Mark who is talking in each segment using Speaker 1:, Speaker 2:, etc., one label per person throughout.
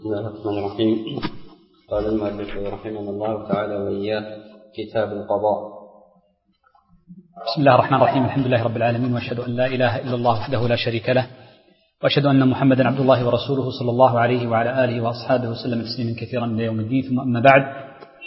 Speaker 1: بسم الله الرحمن الرحيم. قال المؤلف رحمه الله تعالى وإياه: كتاب القضاء.
Speaker 2: بسم الله الرحمن الرحيم. الحمد لله رب العالمين، وأشهد أن لا إله إلا الله وحده لا شريك له، وأشهد أن محمدا عبد الله ورسوله صلى الله عليه وعلى آله وأصحابه وسلم تسليما كثيرا إلى يوم الدين. ثم أما بعد،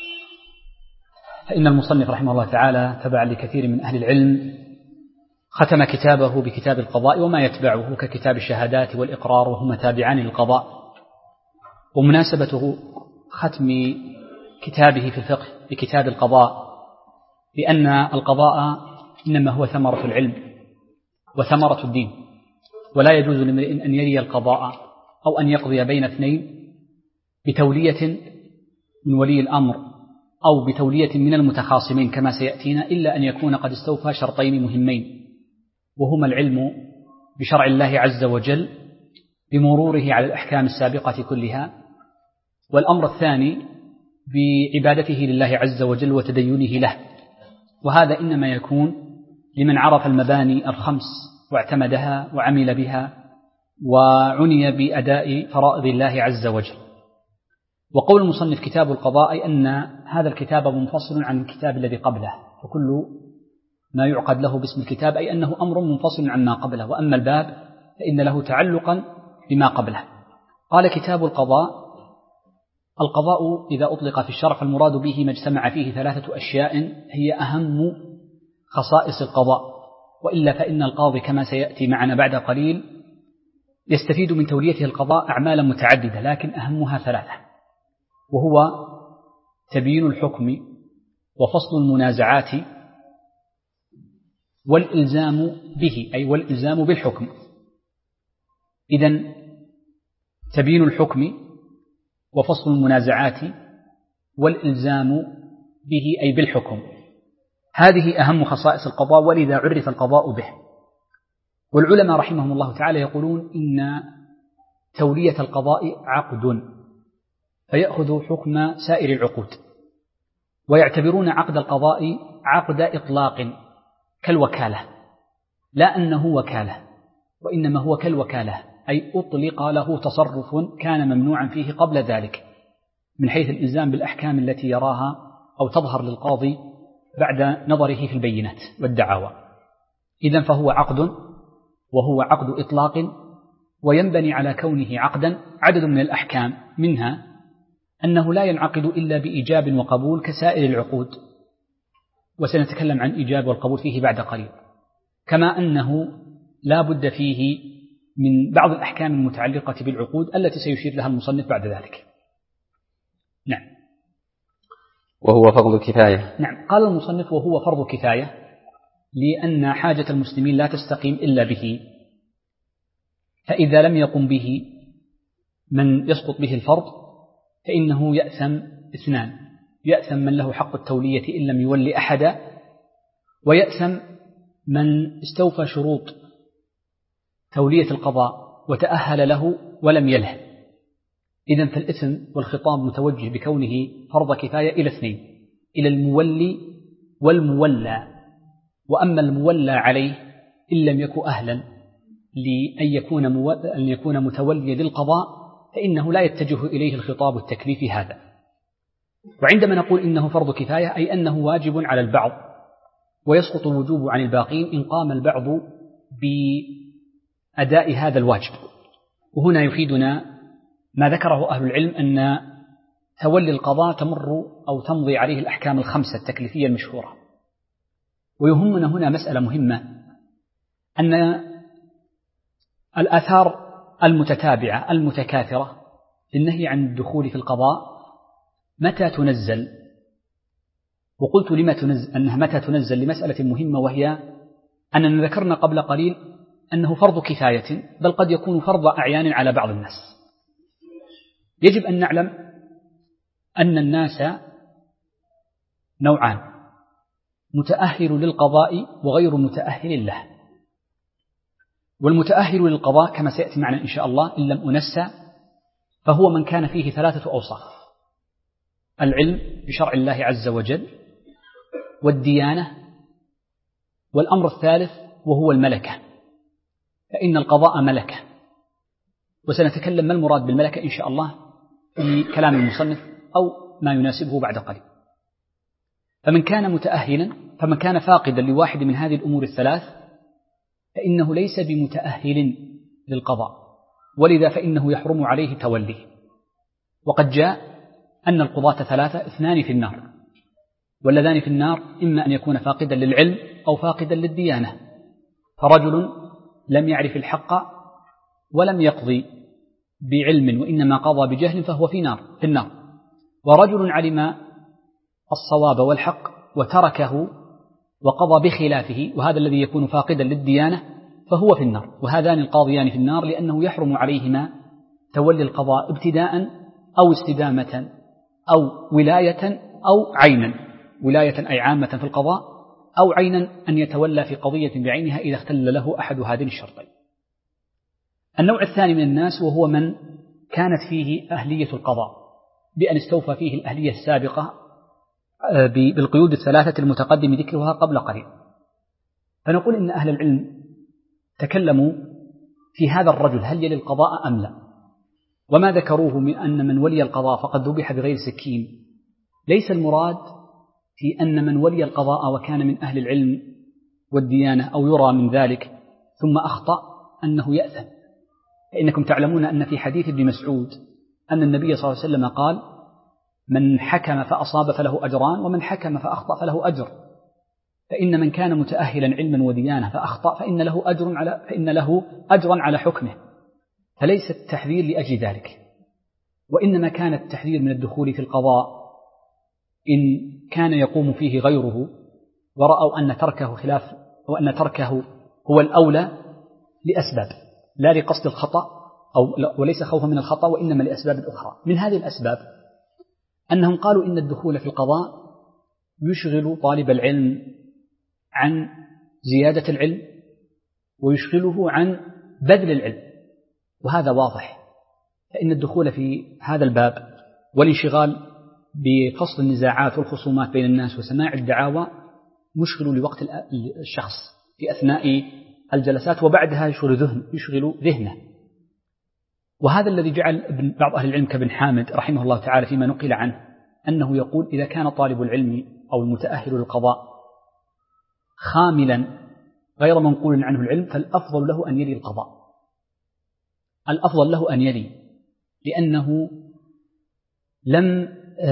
Speaker 2: فإن المصنف رحمه الله تعالى تبعا لكثير من أهل العلم ختم كتابه بكتاب القضاء وما يتبعه ككتاب الشهادات والإقرار، وهما تابعان للقضاء. ومناسبته ختم كتابه في الفقه بكتاب القضاء لأن القضاء إنما هو ثمرة العلم وثمرة الدين، ولا يجوز لامرئ أن يري القضاء أو أن يقضي بين اثنين بتولية من ولي الأمر أو بتولية من المتخاصمين كما سيأتينا، إلا أن يكون قد استوفى شرطين مهمين، وهما العلم بشرع الله عز وجل بمروره على الأحكام السابقة كلها، والأمر الثاني بعبادته لله عز وجل وتدينه له. وهذا إنما يكون لمن عرف المباني الخمس واعتمدها وعمل بها وعني بأداء فرائض الله عز وجل. وقول المصنف كتاب القضاء أي أن هذا الكتاب منفصل عن الكتاب الذي قبله، فكل ما يعقد له باسم الكتاب أي أنه أمر منفصل عما قبله، وأما الباب فإن له تعلقا بما قبله. قال كتاب القضاء. القضاء إذا أطلق في الشرع فالمراد به ما اجتمع فيه ثلاثة أشياء هي أهم خصائص القضاء، وإلا فإن القاضي كما سيأتي معنا بعد قليل يستفيد من توليته القضاء أعمالا متعددة، لكن أهمها ثلاثة، وهو تبيين الحكم وفصل المنازعات والإلزام به، أي والإلزام بالحكم. إذن تبيين الحكم وفصل المنازعات والإلزام به أي بالحكم، هذه أهم خصائص القضاء، ولذا عرف القضاء به. والعلماء رحمهم الله تعالى يقولون إن تولية القضاء عقد فيأخذ حكم سائر العقود، ويعتبرون عقد القضاء عقد إطلاق كالوكالة، لا أنه وكالة، وإنما هو كالوكالة، أي أطلق له تصرف كان ممنوعا فيه قبل ذلك من حيث الإلزام بالأحكام التي يراها أو تظهر للقاضي بعد نظره في البينات والدعاوى. إذن فهو عقد، وهو عقد إطلاق، وينبني على كونه عقدا عدد من الأحكام، منها أنه لا ينعقد إلا بإيجاب وقبول كسائر العقود، وسنتكلم عن إيجاب والقبول فيه بعد قليل، كما أنه لا بد فيه من بعض الأحكام المتعلقة بالعقود التي سيشير لها المصنف بعد ذلك. نعم.
Speaker 1: وهو فرض كفاية.
Speaker 2: نعم، قال المصنف وهو فرض كفاية لأن حاجة المسلمين لا تستقيم إلا به، فإذا لم يقم به من يسقط به الفرض فإنه يأثم اثنان: يأثم من له حق التولية إن لم يولي أحدا، ويأثم من استوفى شروط تولية القضاء وتأهل له ولم يله. إذن فالإثم والخطاب متوجه بكونه فرض كفاية إلى اثنين: إلى المولي والمولى. وأما المولى عليه إن لم يكن أهلا لأن يكون متوليا للقضاء فإنه لا يتجه إليه الخطاب التكليفي هذا. وعندما نقول إنه فرض كفاية أي أنه واجب على البعض ويسقط الوجوب عن الباقين إن قام البعض بأداء هذا الواجب. وهنا يفيدنا ما ذكره أهل العلم أن تولي القضاء تمر أو تمضي عليه الأحكام الخمسة التكليفية المشهورة. ويهمنا هنا مسألة مهمة، أن الآثار المتتابعة المتكاثرة للنهي عن الدخول في القضاء متى تنزل؟ وقلت أنها متى تنزل لمسألة مهمة، وهي أننا ذكرنا قبل قليل أنه فرض كفاية، بل قد يكون فرض أعيان على بعض الناس. يجب أن نعلم أن الناس نوعان: متأهل للقضاء وغير متأهل له. والمتأهل للقضاء كما سيأتي معنا إن شاء الله إن لم أنسى فهو من كان فيه ثلاثة أوصاف: العلم بشرع الله عز وجل، والديانة، والأمر الثالث وهو الملكة، فإن القضاء ملكة. وسنتكلم ما المراد بالملكة إن شاء الله في كلام المصنف أو ما يناسبه بعد قليل. فمن كان فاقدا لواحد من هذه الأمور الثلاث فإنه ليس بمتأهل للقضاء، ولذا فإنه يحرم عليه توليه. وقد جاء أن القضاة ثلاثة، 2 في النار، واللذان في النار إما أن يكون فاقدا للعلم أو فاقدا للديانة. فرجل لم يعرف الحق ولم يقضي بعلم وإنما قضى بجهل فهو في النار. ورجل علم الصواب والحق وتركه وقضى بخلافه، وهذا الذي يكون فاقدا للديانة فهو في النار. وهذان القاضيان في النار لأنه يحرم عليهما تولي القضاء ابتداء أو استدامة أو ولاية أو عينا، ولاية أي عامة في القضاء، أو عينا أن يتولى في قضية بعينها إذا اختل له أحد هذين الشرطين. النوع الثاني من الناس وهو من كانت فيه أهلية القضاء بأن استوفى فيه الأهلية السابقة بالقيود الثلاثة المتقدم ذكرها قبل قليل. فنقول إن أهل العلم تكلموا في هذا الرجل هل يلي القضاء أم لا، وما ذكروه من أن من ولي القضاء فقد ذبح بغير سكين ليس المراد في أن من ولي القضاء وكان من أهل العلم والديانة أو يرى من ذلك ثم أخطأ أنه يأثم. فإنكم تعلمون أن في حديث ابن مسعود أن النبي صلى الله عليه وسلم قال: من حكم فأصاب فله أجران، ومن حكم فأخطأ فله أجر. فإن من كان متأهلا علما وديانة فأخطأ فإن له أجرا على حكمه. فليس التحذير لأجل ذلك، وإنما كان التحذير من الدخول في القضاء إن كان يقوم فيه غيره ورأوا أن تركه خلاف وأن تركه هو الأولى لأسباب، لا لقصد الخطأ وليس خوفا من الخطأ، وإنما لأسباب أخرى. من هذه الأسباب أنهم قالوا إن الدخول في القضاء يشغل طالب العلم عن زيادة العلم ويشغله عن بذل العلم، وهذا واضح. فإن الدخول في هذا الباب والانشغال بفصل النزاعات والخصومات بين الناس وسماع الدعاوى مشغل لوقت الشخص في أثناء الجلسات، وبعدها يشغل ذهنه. وهذا الذي جعل بعض أهل العلم كابن حامد رحمه الله تعالى فيما نقل عنه أنه يقول: إذا كان طالب العلم أو المتأهل للقضاء خاملا غير منقول عنه العلم فالأفضل له أن يلي القضاء، الأفضل له أن يلي، لأنه لم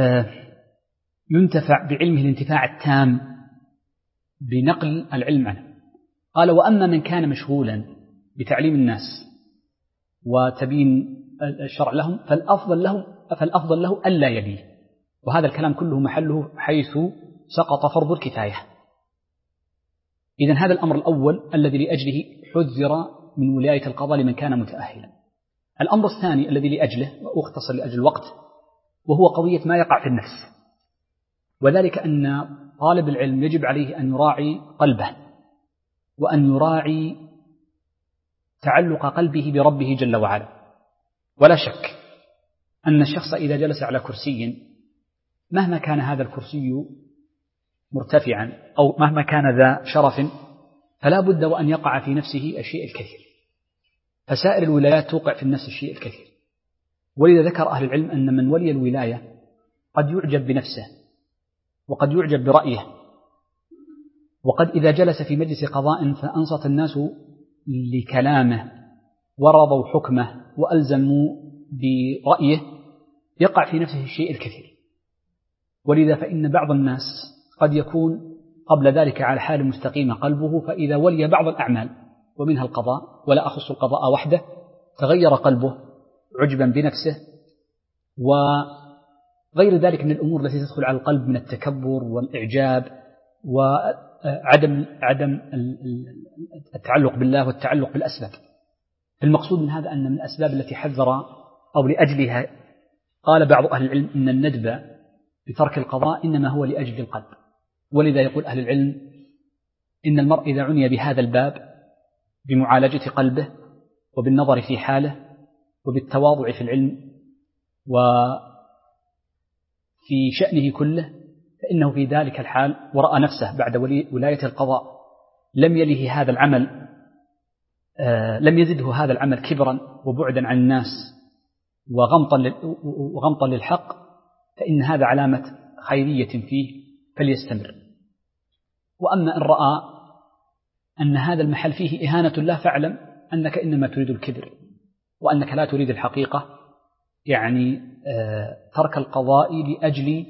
Speaker 2: ينتفع بعلمه الانتفاع التام بنقل العلم عنه. قال: وأما من كان مشغولا بتعليم الناس وتبين الشرع لهم فالأفضل له ألا يليه. وهذا الكلام كله محله حيث سقط فرض الكفاية. إذن هذا الأمر الأول الذي لأجله حذر من ولاية القضاء لمن كان متأهلا. الأمر الثاني الذي لأجله، وأختصر لأجل الوقت، وهو قضية ما يقع في النفس، وذلك أن طالب العلم يجب عليه أن يراعي قلبه وأن يراعي تعلق قلبه بربه جل وعلا. ولا شك أن الشخص إذا جلس على كرسي مهما كان هذا الكرسي مرتفعا أو مهما كان ذا شرف فلا بد وأن يقع في نفسه الشيء الكثير، فسائر الولايات توقع في النفس الشيء الكثير. ولذا ذكر أهل العلم أن من ولي الولاية قد يعجب بنفسه وقد يعجب برأيه، وقد إذا جلس في مجلس قضاء فأنصت الناس لكلامه ورضوا حكمه وألزموا برأيه يقع في نفسه الشيء الكثير. ولذا فإن بعض الناس قد يكون قبل ذلك على حال مستقيمة قلبه، فإذا ولي بعض الأعمال ومنها القضاء، ولا أخص القضاء وحده، تغير قلبه عجبا بنفسه وغير ذلك من الأمور التي تدخل على القلب من التكبر والإعجاب وعدم التعلق بالله والتعلق بالأسباب. المقصود من هذا أن من الأسباب التي حذر أو لأجلها قال بعض أهل العلم إن الندب بترك القضاء إنما هو لأجل القلب. ولذا يقول أهل العلم إن المرء إذا عني بهذا الباب بمعالجة قلبه وبالنظر في حاله وبالتواضع في العلم وفي شأنه كله، فإنه في ذلك الحال ورأى نفسه بعد ولاية القضاء لم يله هذا العمل، لم يزده هذا العمل كبرا وبعدا عن الناس وغمطا للحق فإن هذا علامة خيرية فيه فليستمر. وأما إن رأى أن هذا المحل فيه إهانة له فاعلم أنك إنما تريد الكبر وأنك لا تريد الحقيقة، يعني ترك القضاء لأجل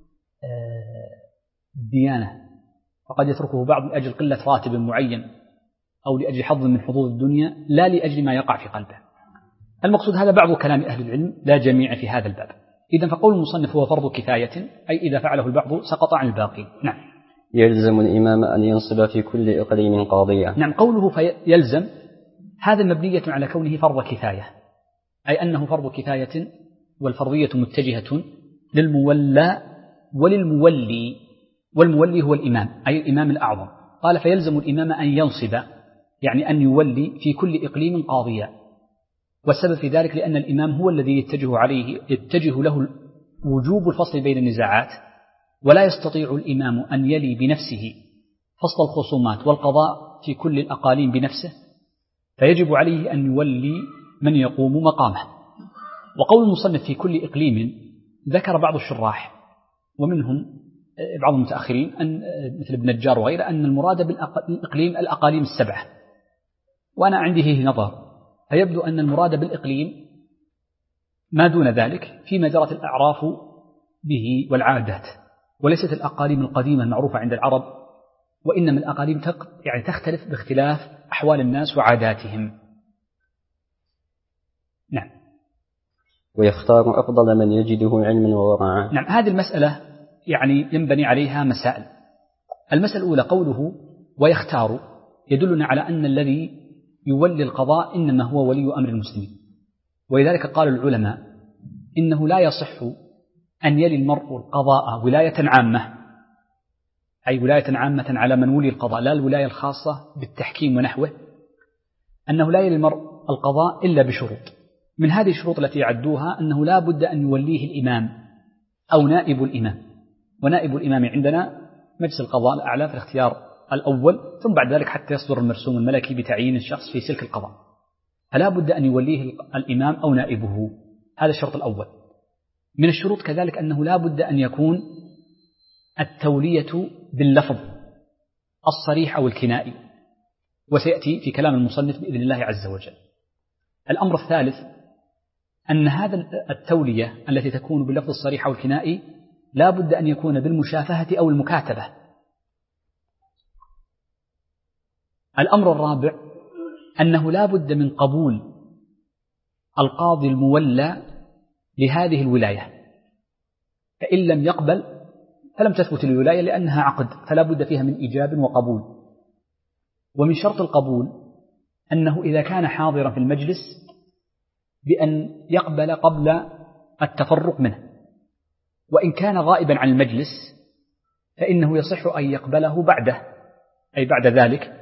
Speaker 2: الديانة، فقد يتركه بعض لأجل قلة راتب معين أو لأجل حظ من حظوظ الدنيا لا لأجل ما يقع في قلبه. المقصود هذا بعض كلام أهل العلم لا جميع في هذا الباب. إذن فقول المصنف هو فرض كفاية، أي إذا فعله البعض سقط عن الباقي. نعم.
Speaker 1: يلزم الإمام أن ينصب في كل إقليم قاضيا.
Speaker 2: نعم، قوله فيلزم هذا مبنية على كونه فرض كفاية، أي أنه فرض كفاية والفرضية متجهة للمولى وللمولي، والمولي هو الإمام أي الإمام الأعظم. قال فيلزم الإمام أن ينصب يعني أن يولي في كل إقليم قاضيا، والسبب في ذلك لأن الإمام هو الذي يتجه له وجوب الفصل بين النزاعات، ولا يستطيع الإمام أن يلي بنفسه فصل الخصومات والقضاء في كل الأقاليم بنفسه، فيجب عليه أن يولي من يقوم مقامه. وقول المصنف في كل إقليم ذكر بعض الشراح ومنهم بعض المتأخرين أن مثل ابن النجار وغيره أن المراد بالإقليم الأقاليم السبعة، وأنا عندي هي نظر، فيبدو أن المراد بالإقليم ما دون ذلك فيما جرت الأعراف به والعادات، وليست الأقاليم القديمة المعروفة عند العرب، وإنما الأقاليم يعني تختلف باختلاف أحوال الناس وعاداتهم. نعم.
Speaker 1: ويختار أفضل من يجده علما وورعا.
Speaker 2: نعم، هذه المسألة يعني ينبني عليها مسائل. المسألة الأولى قوله ويختار يدلنا على أن الذي يولي القضاء إنما هو ولي أمر المسلمين، ولذلك قال العلماء إنه لا يصح أن يلي المرء القضاء ولاية عامة، أي ولاية عامة على من ولي القضاء، لا الولاية الخاصة بالتحكيم ونحوه، أنه لا يلي المرء القضاء إلا بشروط. من هذه الشروط التي يعدوها أنه لا بد أن يوليه الإمام أو نائب الإمام، ونائب الإمام عندنا مجلس القضاء الأعلى في الاختيار الأول، ثم بعد ذلك حتى يصدر المرسوم الملكي بتعيين الشخص في سلك القضاء، فلا بد أن يوليه الإمام أو نائبه، هذا الشرط الأول. من الشروط كذلك أنه لا بد أن يكون التولية باللفظ الصريح أو الكنائي، وسيأتي في كلام المصنف بإذن الله عز وجل. الأمر الثالث أن هذا التولية التي تكون باللفظ الصريح أو الكنائي لا بد أن يكون بالمشافهة أو المكاتبة. الأمر الرابع أنه لا بد من قبول القاضي المولى لهذه الولاية، فإن لم يقبل فلم تثبت الولاية لأنها عقد، فلا بد فيها من إيجاب وقبول. ومن شرط القبول أنه إذا كان حاضرا في المجلس بأن يقبل قبل التفرق منه، وإن كان غائبا عن المجلس فإنه يصح أن يقبله بعده، أي بعد ذلك،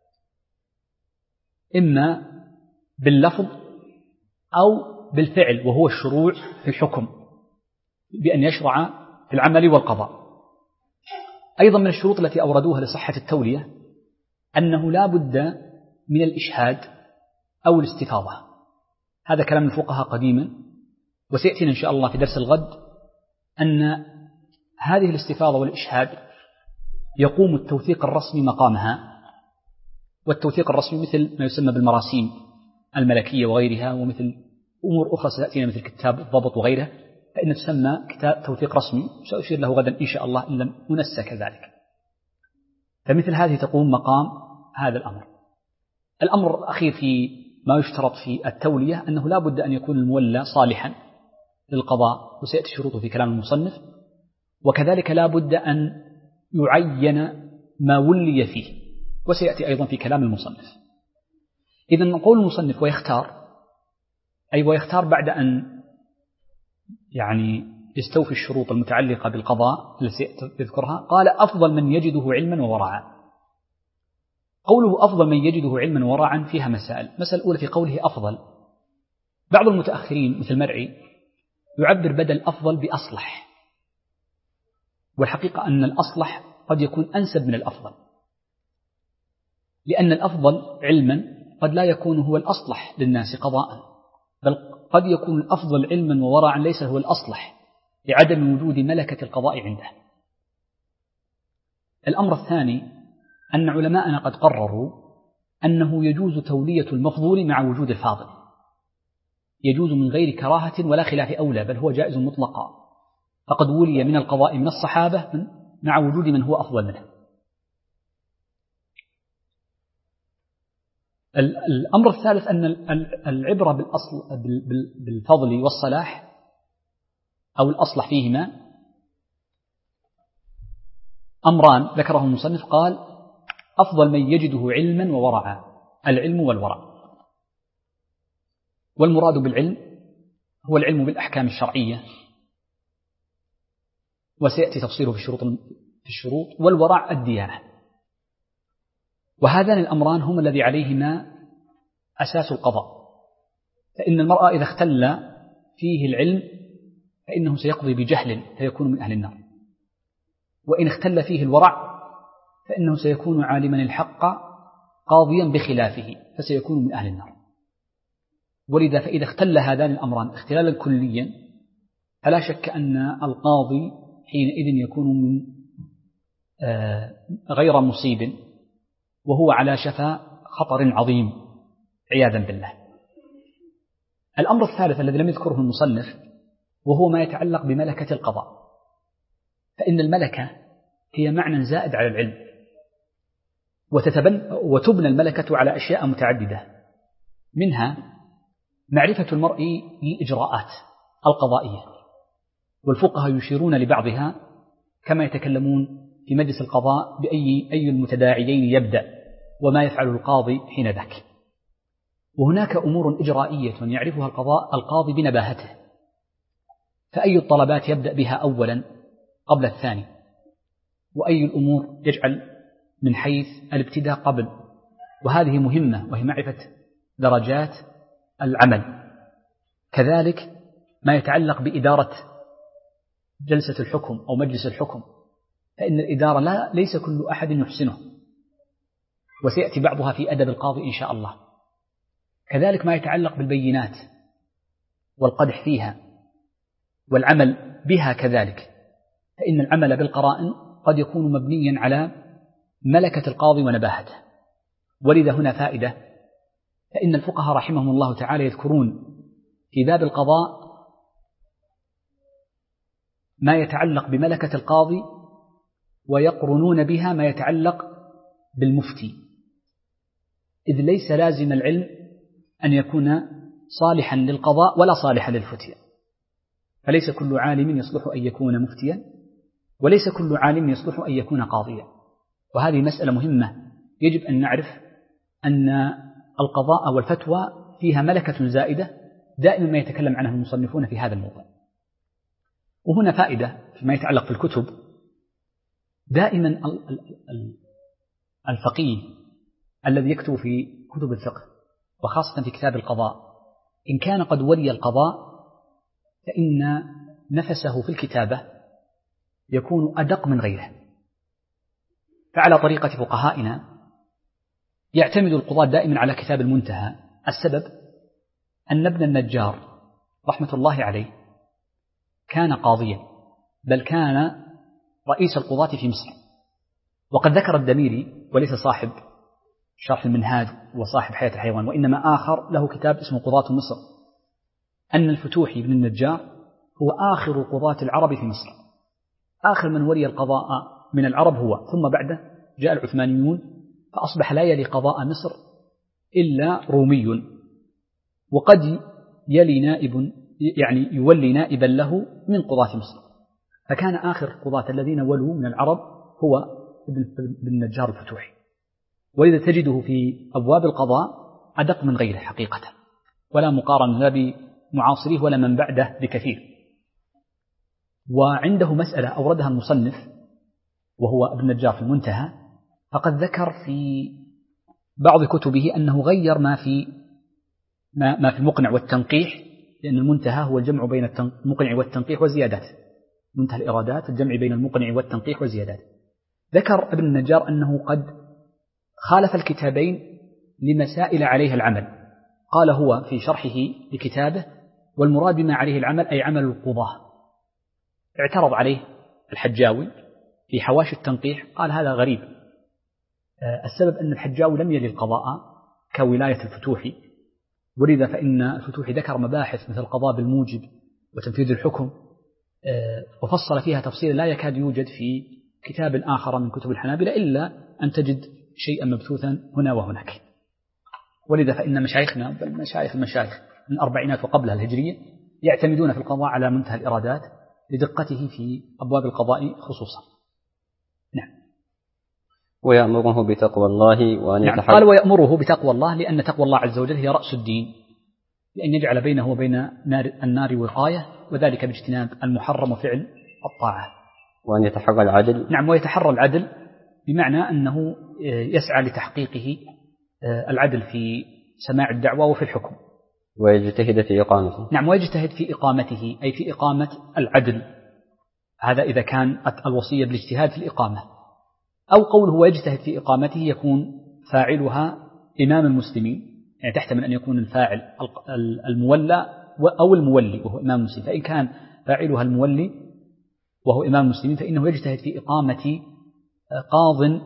Speaker 2: إما باللفظ أو بالفعل، وهو الشروع في الحكم بأن يشرع في العمل والقضاء. أيضا من الشروط التي أوردوها لصحة التولية أنه لا بد من الإشهاد أو الاستفاضة، هذا كلام الفقهاء قديما، وسيأتينا إن شاء الله في درس الغد أن هذه الاستفاضة والإشهاد يقوم التوثيق الرسمي مقامها، والتوثيق الرسمي مثل ما يسمى بالمراسيم الملكية وغيرها، ومثل أمور أخرى ستأتينا مثل كتاب الضبط وغيره، فإن تسمى كتاب توثيق رسمي، سأشير له غدا إن شاء الله إن لم أنسى كذلك. فمثل هذه تقوم مقام هذا الأمر. الأمر الأخير في ما يشترط في التولية أنه لا بد أن يكون المولى صالحا للقضاء، وسيأتي شروطه في كلام المصنف، وكذلك لا بد أن يعين ما ولي فيه، وسيأتي أيضا في كلام المصنف. إذن نقول المصنف ويختار، أي ويختار بعد أن يعني يستوفي الشروط المتعلقة بالقضاء التي يذكرها. قال أفضل من يجده علما وورعا. قوله أفضل من يجده علما وورعا فيها مسائل. مسألة الأولى في قوله أفضل، بعض المتأخرين مثل مرعي يعبر بدل أفضل بأصلح، والحقيقة أن الأصلح قد يكون أنسب من الأفضل، لأن الأفضل علما قد لا يكون هو الأصلح للناس قضاء، بل قد يكون الأفضل علما وورعا ليس هو الأصلح لعدم وجود ملكة القضاء عنده. الأمر الثاني أن علماءنا قد قرروا أنه يجوز تولية المفضول مع وجود الفاضل، يجوز من غير كراهة ولا خلاف أولى، بل هو جائز مطلقا، فقد ولي من القضاء من الصحابة مع وجود من هو أفضل منه. الأمر الثالث أن العبرة بالفضل والصلاح أو الأصلح فيهما أمران ذكره المصنف، قال أفضل من يجده علما وورعا، العلم والورع. والمراد بالعلم هو العلم بالأحكام الشرعية، وسيأتي تفصيله في الشروط، والورع الديانة. وهذان الأمران هما الذي عليهما أساس القضاء، فإن المرأة إذا اختل فيه العلم فإنه سيقضي بجهل فيكون من أهل النار، وإن اختل فيه الورع فإنه سيكون عالما الحق قاضيا بخلافه فسيكون من أهل النار. ولذا فإذا اختل هذان الأمران اختلالا كليا فلا شك أن القاضي حينئذ يكون من غير مصيب، وهو على شفا خطر عظيم عياذا بالله. الأمر الثالث الذي لم يذكره المصنف وهو ما يتعلق بملكة القضاء، فإن الملكة هي معنى زائد على العلم، وتبنى الملكة على أشياء متعددة، منها معرفة المرء للإجراءات القضائية، والفقهاء يشيرون لبعضها كما يتكلمون في مجلس القضاء بأي المتداعيين يبدأ وما يفعل القاضي حين ذاك. وهناك أمور إجرائية يعرفها القاضي بنباهته، فأي الطلبات يبدأ بها أولا قبل الثاني، وأي الأمور يجعل من حيث الابتداء قبل، وهذه مهمة وهي معرفة درجات العمل. كذلك ما يتعلق بإدارة جلسة الحكم أو مجلس الحكم، فإن الإدارة ليس كل أحد يحسنه، وسيأتي بعضها في أدب القاضي إن شاء الله. كذلك ما يتعلق بالبينات والقدح فيها والعمل بها كذلك، فإن العمل بالقرائن قد يكون مبنيا على ملكة القاضي ونباهته. ولذا هنا فائدة، فإن الفقهاء رحمهم الله تعالى يذكرون في باب القضاء ما يتعلق بملكة القاضي، ويقرنون بها ما يتعلق بالمفتي، إذ ليس لازم العلم أن يكون صالحا للقضاء ولا صالحا للفتية، فليس كل عالم يصلح أن يكون مفتيا، وليس كل عالم يصلح أن يكون قاضيا. وهذه مسألة مهمة يجب أن نعرف أن القضاء والفتوى فيها ملكة زائدة دائما ما يتكلم عنها المصنفون في هذا الموضوع. وهنا فائدة فيما يتعلق في الكتب، دائما الفقيه الذي يكتب في كتب الفقه وخاصة في كتاب القضاء إن كان قد ولي القضاء فإن نفسه في الكتابة يكون أدق من غيره. فعلى طريقة فقهائنا يعتمد القضاة دائما على كتاب المنتهى. السبب أن ابن النجار رحمة الله عليه كان قاضيا، بل كان رئيس القضاة في مصر. وقد ذكر الدميري، وليس صاحب شرح المنهاج وصاحب حياة الحيوان، وإنما آخر له كتاب اسمه قضاة مصر، أن الفتوحي بن النجار هو آخر قضاة العرب في مصر، آخر من ولي القضاء من العرب هو، ثم بعده جاء العثمانيون فأصبح لا يلي قضاء مصر إلا رومي، وقد يلي نائب يعني يولي نائبا له من قضاة مصر. فكان آخر قضاة الذين ولوا من العرب هو ابن النجار الفتوحي، ولذا تجده في أبواب القضاء أدق من غيره حقيقة، ولا مقارنة لا بمعاصره ولا من بعده بكثير. وعنده مسألة أوردها المصنف وهو ابن النجار في المنتهى، فقد ذكر في بعض كتبه أنه غير ما في المقنع والتنقيح، لأن المنتهى هو الجمع بين المقنع والتنقيح وزيادات، منتهى الإرادات الجمع بين المقنع والتنقيح وزيادات. ذكر ابن النجار أنه قد خالف الكتابين لمسائل عليها العمل. قال هو في شرحه لكتابه والمراد بما عليه العمل أي عمل القضاة. اعترض عليه الحجاوي في حواشي التنقيح، قال هذا غريب. السبب أن الحجاوي لم يلي القضاء كولاية الفتوحي، ولذا فإن الفتوحي ذكر مباحث مثل القضاء بالموجب وتنفيذ الحكم، وفصل فيها تفصيلا لا يكاد يوجد في كتاب آخر من كتب الحنابلة إلا أن تجد شيئا مبثوثا هنا وهناك. ولذا فإن مشايخنا بل مشايخ المشايخ من الأربعينات وقبلها الهجرية يعتمدون في القضاء على منتهى الإرادات لدقته في أبواب القضاء خصوصا. نعم.
Speaker 1: ويأمره بتقوى الله وأن
Speaker 2: نعم. قال ويأمره بتقوى الله لأن تقوى الله عز وجل هي رأس الدين، لأن يجعل بينه وبين النار وقاية، وذلك باجتناب المحرم وفعل الطاعة.
Speaker 1: وأن يتحرى العدل.
Speaker 2: نعم. ويتحرى العدل بمعنى أنه يسعى لتحقيقه العدل في سماع الدعوة وفي الحكم.
Speaker 1: ويجتهد في إقامته.
Speaker 2: نعم. ويجتهد في إقامته أي في إقامة العدل، هذا إذا كان الوصية بالاجتهاد في الإقامة. أو قوله ويجتهد في إقامته يكون فاعلها إمام المسلمين، يعني تحتمل أن يكون الفاعل المولى أو المولي وهو إمام المسلمين، فإن كان فاعلها المولي وهو إمام المسلمين فإنه يجتهد في إقامة قاض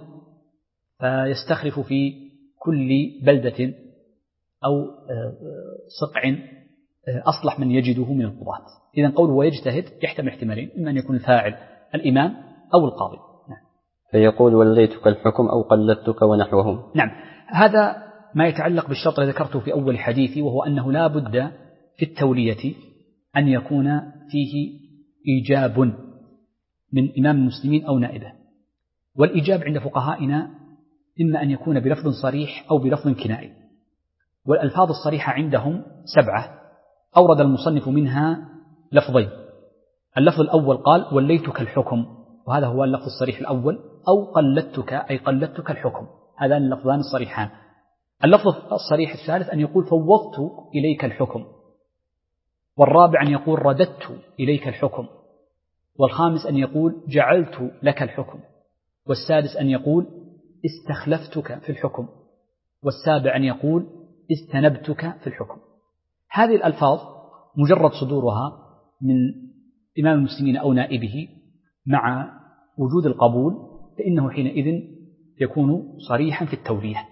Speaker 2: فيستخلف في كل بلدة أو صقع أصلح من يجده من القضاة. إذن قوله ويجتهد يحتمل احتمالين، إما أن يكون الفاعل الإمام أو القاضي. نعم.
Speaker 1: فيقول وليتك الحكم أو قلدتك ونحوهم.
Speaker 2: نعم. هذا ما يتعلق بالشرط الذي ذكرته في أول حديثي، وهو أنه لا بد في التولية أن يكون فيه إيجاب من إمام المسلمين أو نائبه. والإيجاب عند فقهائنا إما أن يكون بلفظ صريح أو بلفظ كنائي، والألفاظ الصريحة عندهم 7 أورد المصنف منها لفظين. اللفظ الأول قال وليتك الحكم، وهذا هو اللفظ الصريح الأول، أو قلدتك أي قلدتك الحكم، هذان اللفظان الصريحان. اللفظ الصريح الثالث أن يقول فوضت إليك الحكم، والرابع أن يقول رددت إليك الحكم، والخامس أن يقول جعلت لك الحكم، والسادس أن يقول استخلفتك في الحكم، والسابع أن يقول استنبتك في الحكم. هذه الألفاظ مجرد صدورها من إمام المسلمين أو نائبه مع وجود القبول فإنه حينئذ يكون صريحا في التولية.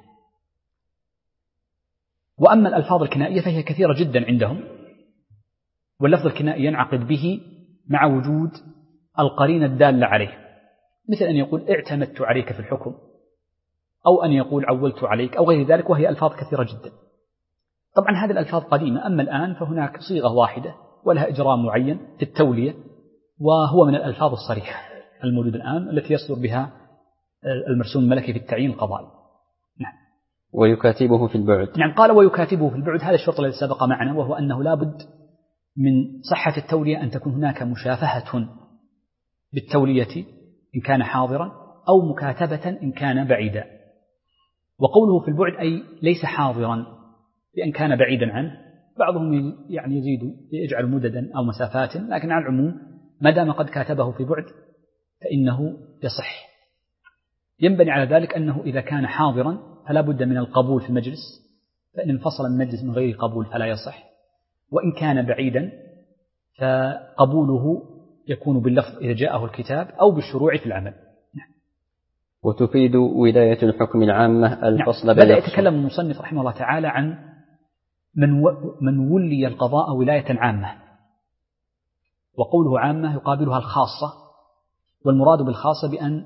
Speaker 2: وأما الألفاظ الكنائية فهي كثيرة جدا عندهم، واللفظ الكنائي ينعقد به مع وجود القرينة الدالة عليه، مثل أن يقول اعتمدت عليك في الحكم، أو أن يقول عولت عليك، أو غير ذلك، وهي ألفاظ كثيرة جدا. طبعا هذه الألفاظ قديمة، أما الآن فهناك صيغة واحدة ولها إجراء معين في التولية، وهو من الألفاظ الصريحة الموجودة الآن التي يصدر بها المرسوم الملكي في التعيين القضائي. نعم.
Speaker 1: ويكاتبه في البعد.
Speaker 2: نعم. قال ويكاتبه في البعد، هذا الشرط الذي سبق معنا، وهو أنه لا بد من صحة التولية أن تكون هناك مشافهة بالتولية إن كان حاضرا، أو مكاتبة إن كان بعيدا. وقوله في البعد أي ليس حاضرا بأن كان بعيدا عنه، بعضهم يعني يزيد يجعل مددا أو مسافات، لكن على العموم ما دام قد كاتبه في بعد فإنه يصح. ينبني على ذلك أنه إذا كان حاضرا فلا بد من القبول في المجلس، فإن انفصل المجلس من غير قبول فلا يصح. وإن كان بعيدا فقبوله يكون باللفظ إذا جاءه الكتاب، أو بالشروع في العمل.
Speaker 1: وتفيد ولاية الحكم العامة الفصل.
Speaker 2: بدأ يتكلم المصنف رحمه الله تعالى عن من ولي القضاء ولاية عامة، وقوله عامة يقابلها الخاصة، والمراد بالخاصة بأن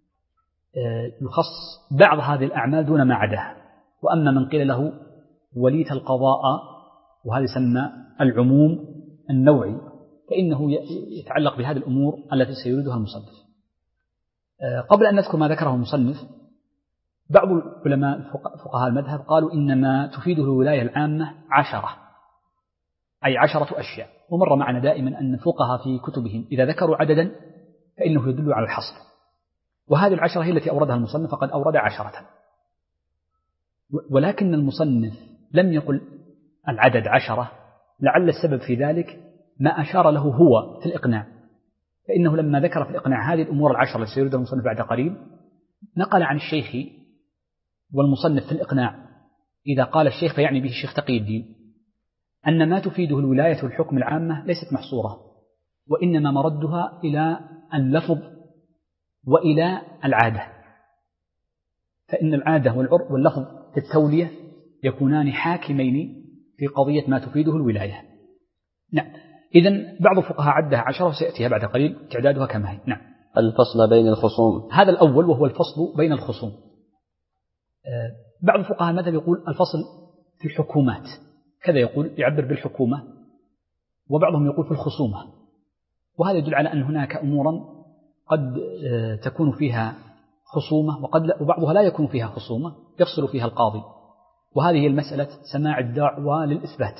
Speaker 2: يخص بعض هذه الأعمال دون ما عداها. وأما من قيل له وليت القضاء، وهذا يسمى العموم النوعي، فإنه يتعلق بهذه الأمور التي سيريدها المصنف. قبل أن نذكر ما ذكره المصنف، بعض علماء فقهاء المذهب قالوا إنما تفيده الولاية العامة 10، أي 10 أشياء. ومر معنا دائما أن الفقهاء في كتبهم إذا ذكروا عددا فإنه يدل على الحصر، وهذه 10 هي التي أوردها المصنف، فقد أورد 10. ولكن المصنف لم يقل العدد 10، لعل السبب في ذلك ما أشار له هو في الإقناع، فإنه لما ذكر في الإقناع هذه الأمور 10 التي سيردها المصنف بعد قريب، نقل عن الشيخ والمصنف في الإقناع. إذا قال الشيخ فيعني به الشيخ تقي الدين، أن ما تفيده الولاية والحكم العامة ليست محصورة، وإنما مردها إلى اللفظ وإلى العادة، فإن العادة واللفظ في التولية يكونان حاكمين في قضية ما تفيده الولاية. نعم. إذن بعض الفقهاء عدها 10 وسيأتيها بعد قليل تعدادها كما هي. نعم.
Speaker 1: الفصل بين الخصوم،
Speaker 2: هذا الأول وهو الفصل بين الخصوم. بعض الفقهاء مثلا يقول الفصل في الحكومات، كذا يقول يعبر بالحكومة، وبعضهم يقول في الخصومة، وهذا يدل على أن هناك أمورا قد تكون فيها خصومة وبعضها لا يكون فيها خصومة يفصل فيها القاضي، وهذه هي المسألة سماع الدعوى للإثبات.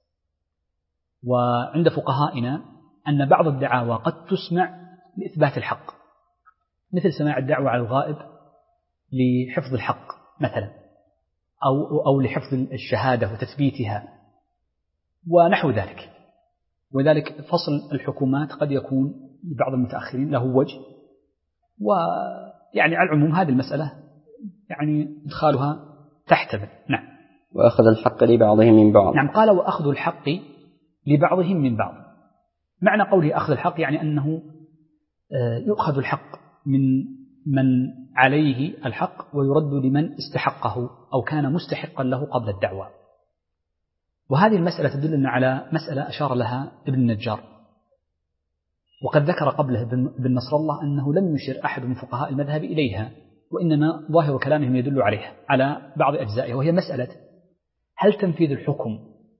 Speaker 2: وعند فقهائنا أن بعض الدعاوى قد تسمع لإثبات الحق، مثل سماع الدعوى على الغائب لحفظ الحق مثلا، أو لحفظ الشهادة وتثبيتها ونحو ذلك. وذلك فصل الحكومات قد يكون لبعض المتأخرين له وجه، ويعني على العموم هذه المسألة يعني إدخالها تحتمل. نعم.
Speaker 1: وأخذ الحق لبعضهم من بعض.
Speaker 2: نعم. قال وأخذ الحق لبعضهم من بعض. معنى قوله أخذ الحق يعني أنه يؤخذ الحق من عليه الحق ويرد لمن استحقه أو كان مستحقا له قبل الدعوة. وهذه المسألة تدلنا على مسألة أشار لها ابن النجار، وقد ذكر قبله ابن نصر الله أنه لم يشر أحد من فقهاء المذهب إليها، وإنما ظاهر كلامهم يدل عليها على بعض أجزائها، وهي مسألة هل تنفيذ الحكم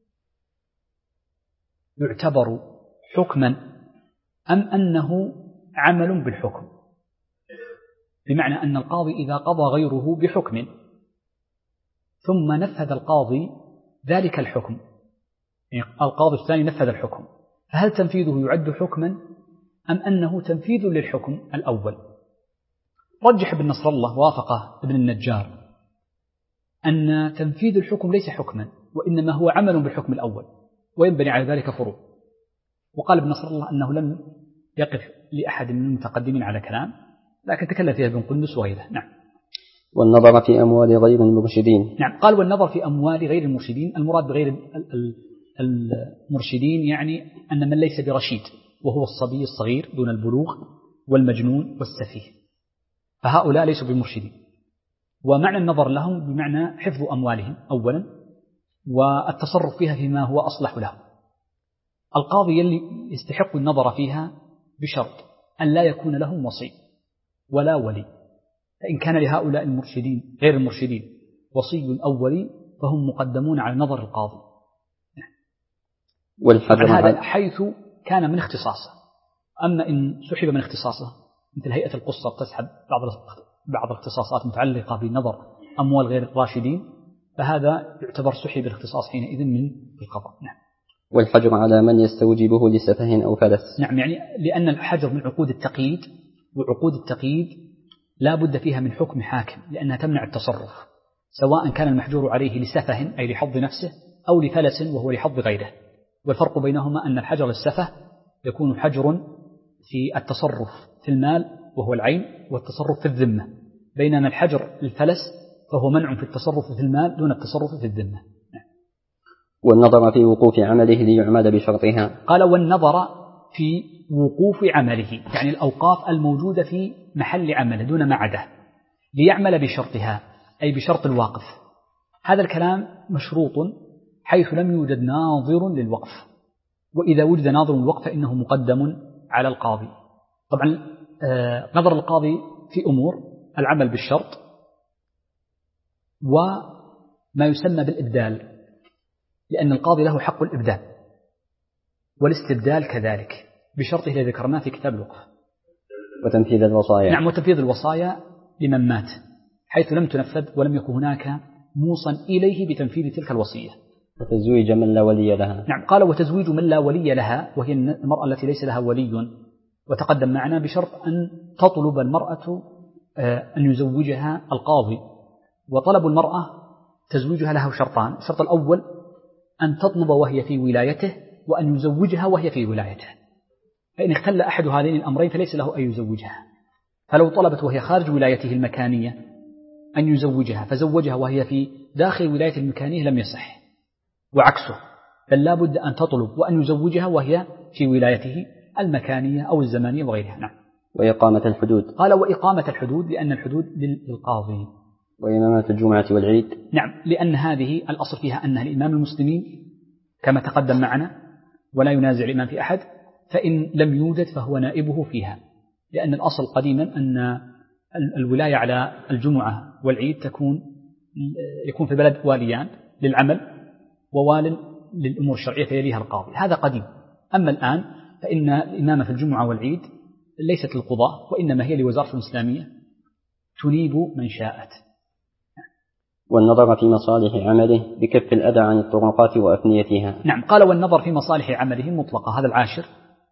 Speaker 2: يعتبر حكما أم أنه عمل بالحكم؟ بمعنى أن القاضي إذا قضى غيره بحكم ثم نفذ القاضي ذلك الحكم، يعني القاضي الثاني نفذ الحكم، فهل تنفيذه يعد حكما أم أنه تنفيذ للحكم الأول؟ رجح ابن نصر الله وافقه ابن النجار أن تنفيذ الحكم ليس حكما، وإنما هو عمل بالحكم الأول، وينبني على ذلك فروع. وقال ابن نصر الله أنه لم يقف لأحد من المتقدمين على كلام، لكن تكلم فيها ابن قندس وغيره. نعم.
Speaker 1: والنظر في أموال غير المرشدين.
Speaker 2: نعم. قال والنظر في أموال غير المرشدين، المراد بغير المرشدين يعني أن من ليس برشيد، وهو الصبي الصغير دون البلوغ والمجنون والسفيه، فهؤلاء ليسوا بمرشدين. ومعنى النظر لهم بمعنى حفظ أموالهم أولا، والتصرف فيها فيما هو أصلح له. القاضي يلي يستحق النظر فيها بشرط أن لا يكون لهم وصي ولا ولي، فإن كان لهؤلاء المرشدين غير المرشدين وصي أو ولي فهم مقدمون على نظر القاضي.
Speaker 1: والحجر
Speaker 2: هذا حيث كان من اختصاصه. أما إن سحب من اختصاصه مثل هيئة القصة تسحب بعض الاختصاصات متعلقة بنظر أموال غير الراشدين، فهذا يعتبر سحب الاختصاص حينئذ من القضاء. نعم.
Speaker 1: والحجر على من يستوجبه لسفه أو فلس.
Speaker 2: نعم. يعني لأن الحجر من عقود التقييد، وعقود التقييد لا بد فيها من حكم حاكم، لأنها تمنع التصرف، سواء كان المحجور عليه لسفه أي لحظ نفسه أو لفلس وهو لحظ غيره. والفرق بينهما أن الحجر للسفه يكون حجر في التصرف في المال وهو العين والتصرف في الذمة، بينما الحجر للفلس فهو منع في التصرف في المال دون التصرف في الذمة.
Speaker 1: والنظر في وقوف عمله ليعمل بشرطها.
Speaker 2: قال والنظر في وقوف عمله، يعني الأوقاف الموجودة في محل عمله دون ما عداه، ليعمل بشرطها أي بشرط الواقف. هذا الكلام مشروط حيث لم يوجد ناظر للوقف، وإذا وجد ناظر للوقف فإنه مقدم على القاضي. طبعا نظر القاضي في أمور العمل بالشرط وما يسمى بالإبدال، لأن القاضي له حق الإبدال والاستبدال كذلك بشرطه الذي ذكرناه في كتاب الوقف.
Speaker 1: وتنفيذ الوصايا.
Speaker 2: نعم. وتنفيذ الوصايا لمن مات حيث لم تنفذ ولم يكن هناك موصى إليه بتنفيذ تلك الوصية.
Speaker 1: وتزويج من لا ولي لها.
Speaker 2: نعم. قال وتزويج من لا ولي لها، وهي المرأة التي ليس لها ولي، وتقدم معنا بشرط أن تطلب المرأة أن يزوجها القاضي. وطلب المرأة تزويجها له شرطان: الشرط الأول أن تطلب وهي في ولايته، وأن يزوجها وهي في ولايته. فإن اختل أحد هذين الأمرين فليس له أن يزوجها. فلو طلبت وهي خارج ولايته المكانية أن يزوجها فزوجها وهي في داخل ولاية المكانية لم يصح، وعكسه بل لا بد أن تطلب وأن يزوجها وهي في ولايته المكانية أو الزمانية وغيرها. نعم.
Speaker 1: وإقامة الحدود.
Speaker 2: قال وإقامة الحدود لأن الحدود للقاضي.
Speaker 1: وإمامة الجمعة والعيد.
Speaker 2: نعم، لأن هذه الأصل فيها أنها الإمام المسلمين كما تقدم معنا، ولا ينازع الإمام في أحد، فإن لم يوجد فهو نائبه فيها، لأن الأصل قديما أن الولاية على الجمعة والعيد يكون في البلد واليان للعمل ووال للأمور الشرعية فيليها القاضي، هذا قديم. أما الآن فإن الإمامة في الجمعة والعيد ليست للقضاء، وإنما هي لوزارة الإسلامية تنيب من شاءت.
Speaker 1: والنظر في مصالح عمله بكف الأذى عن الطرقات وأفنيتها.
Speaker 2: نعم، قال والنظر في مصالح عمله مطلقة، هذا العاشر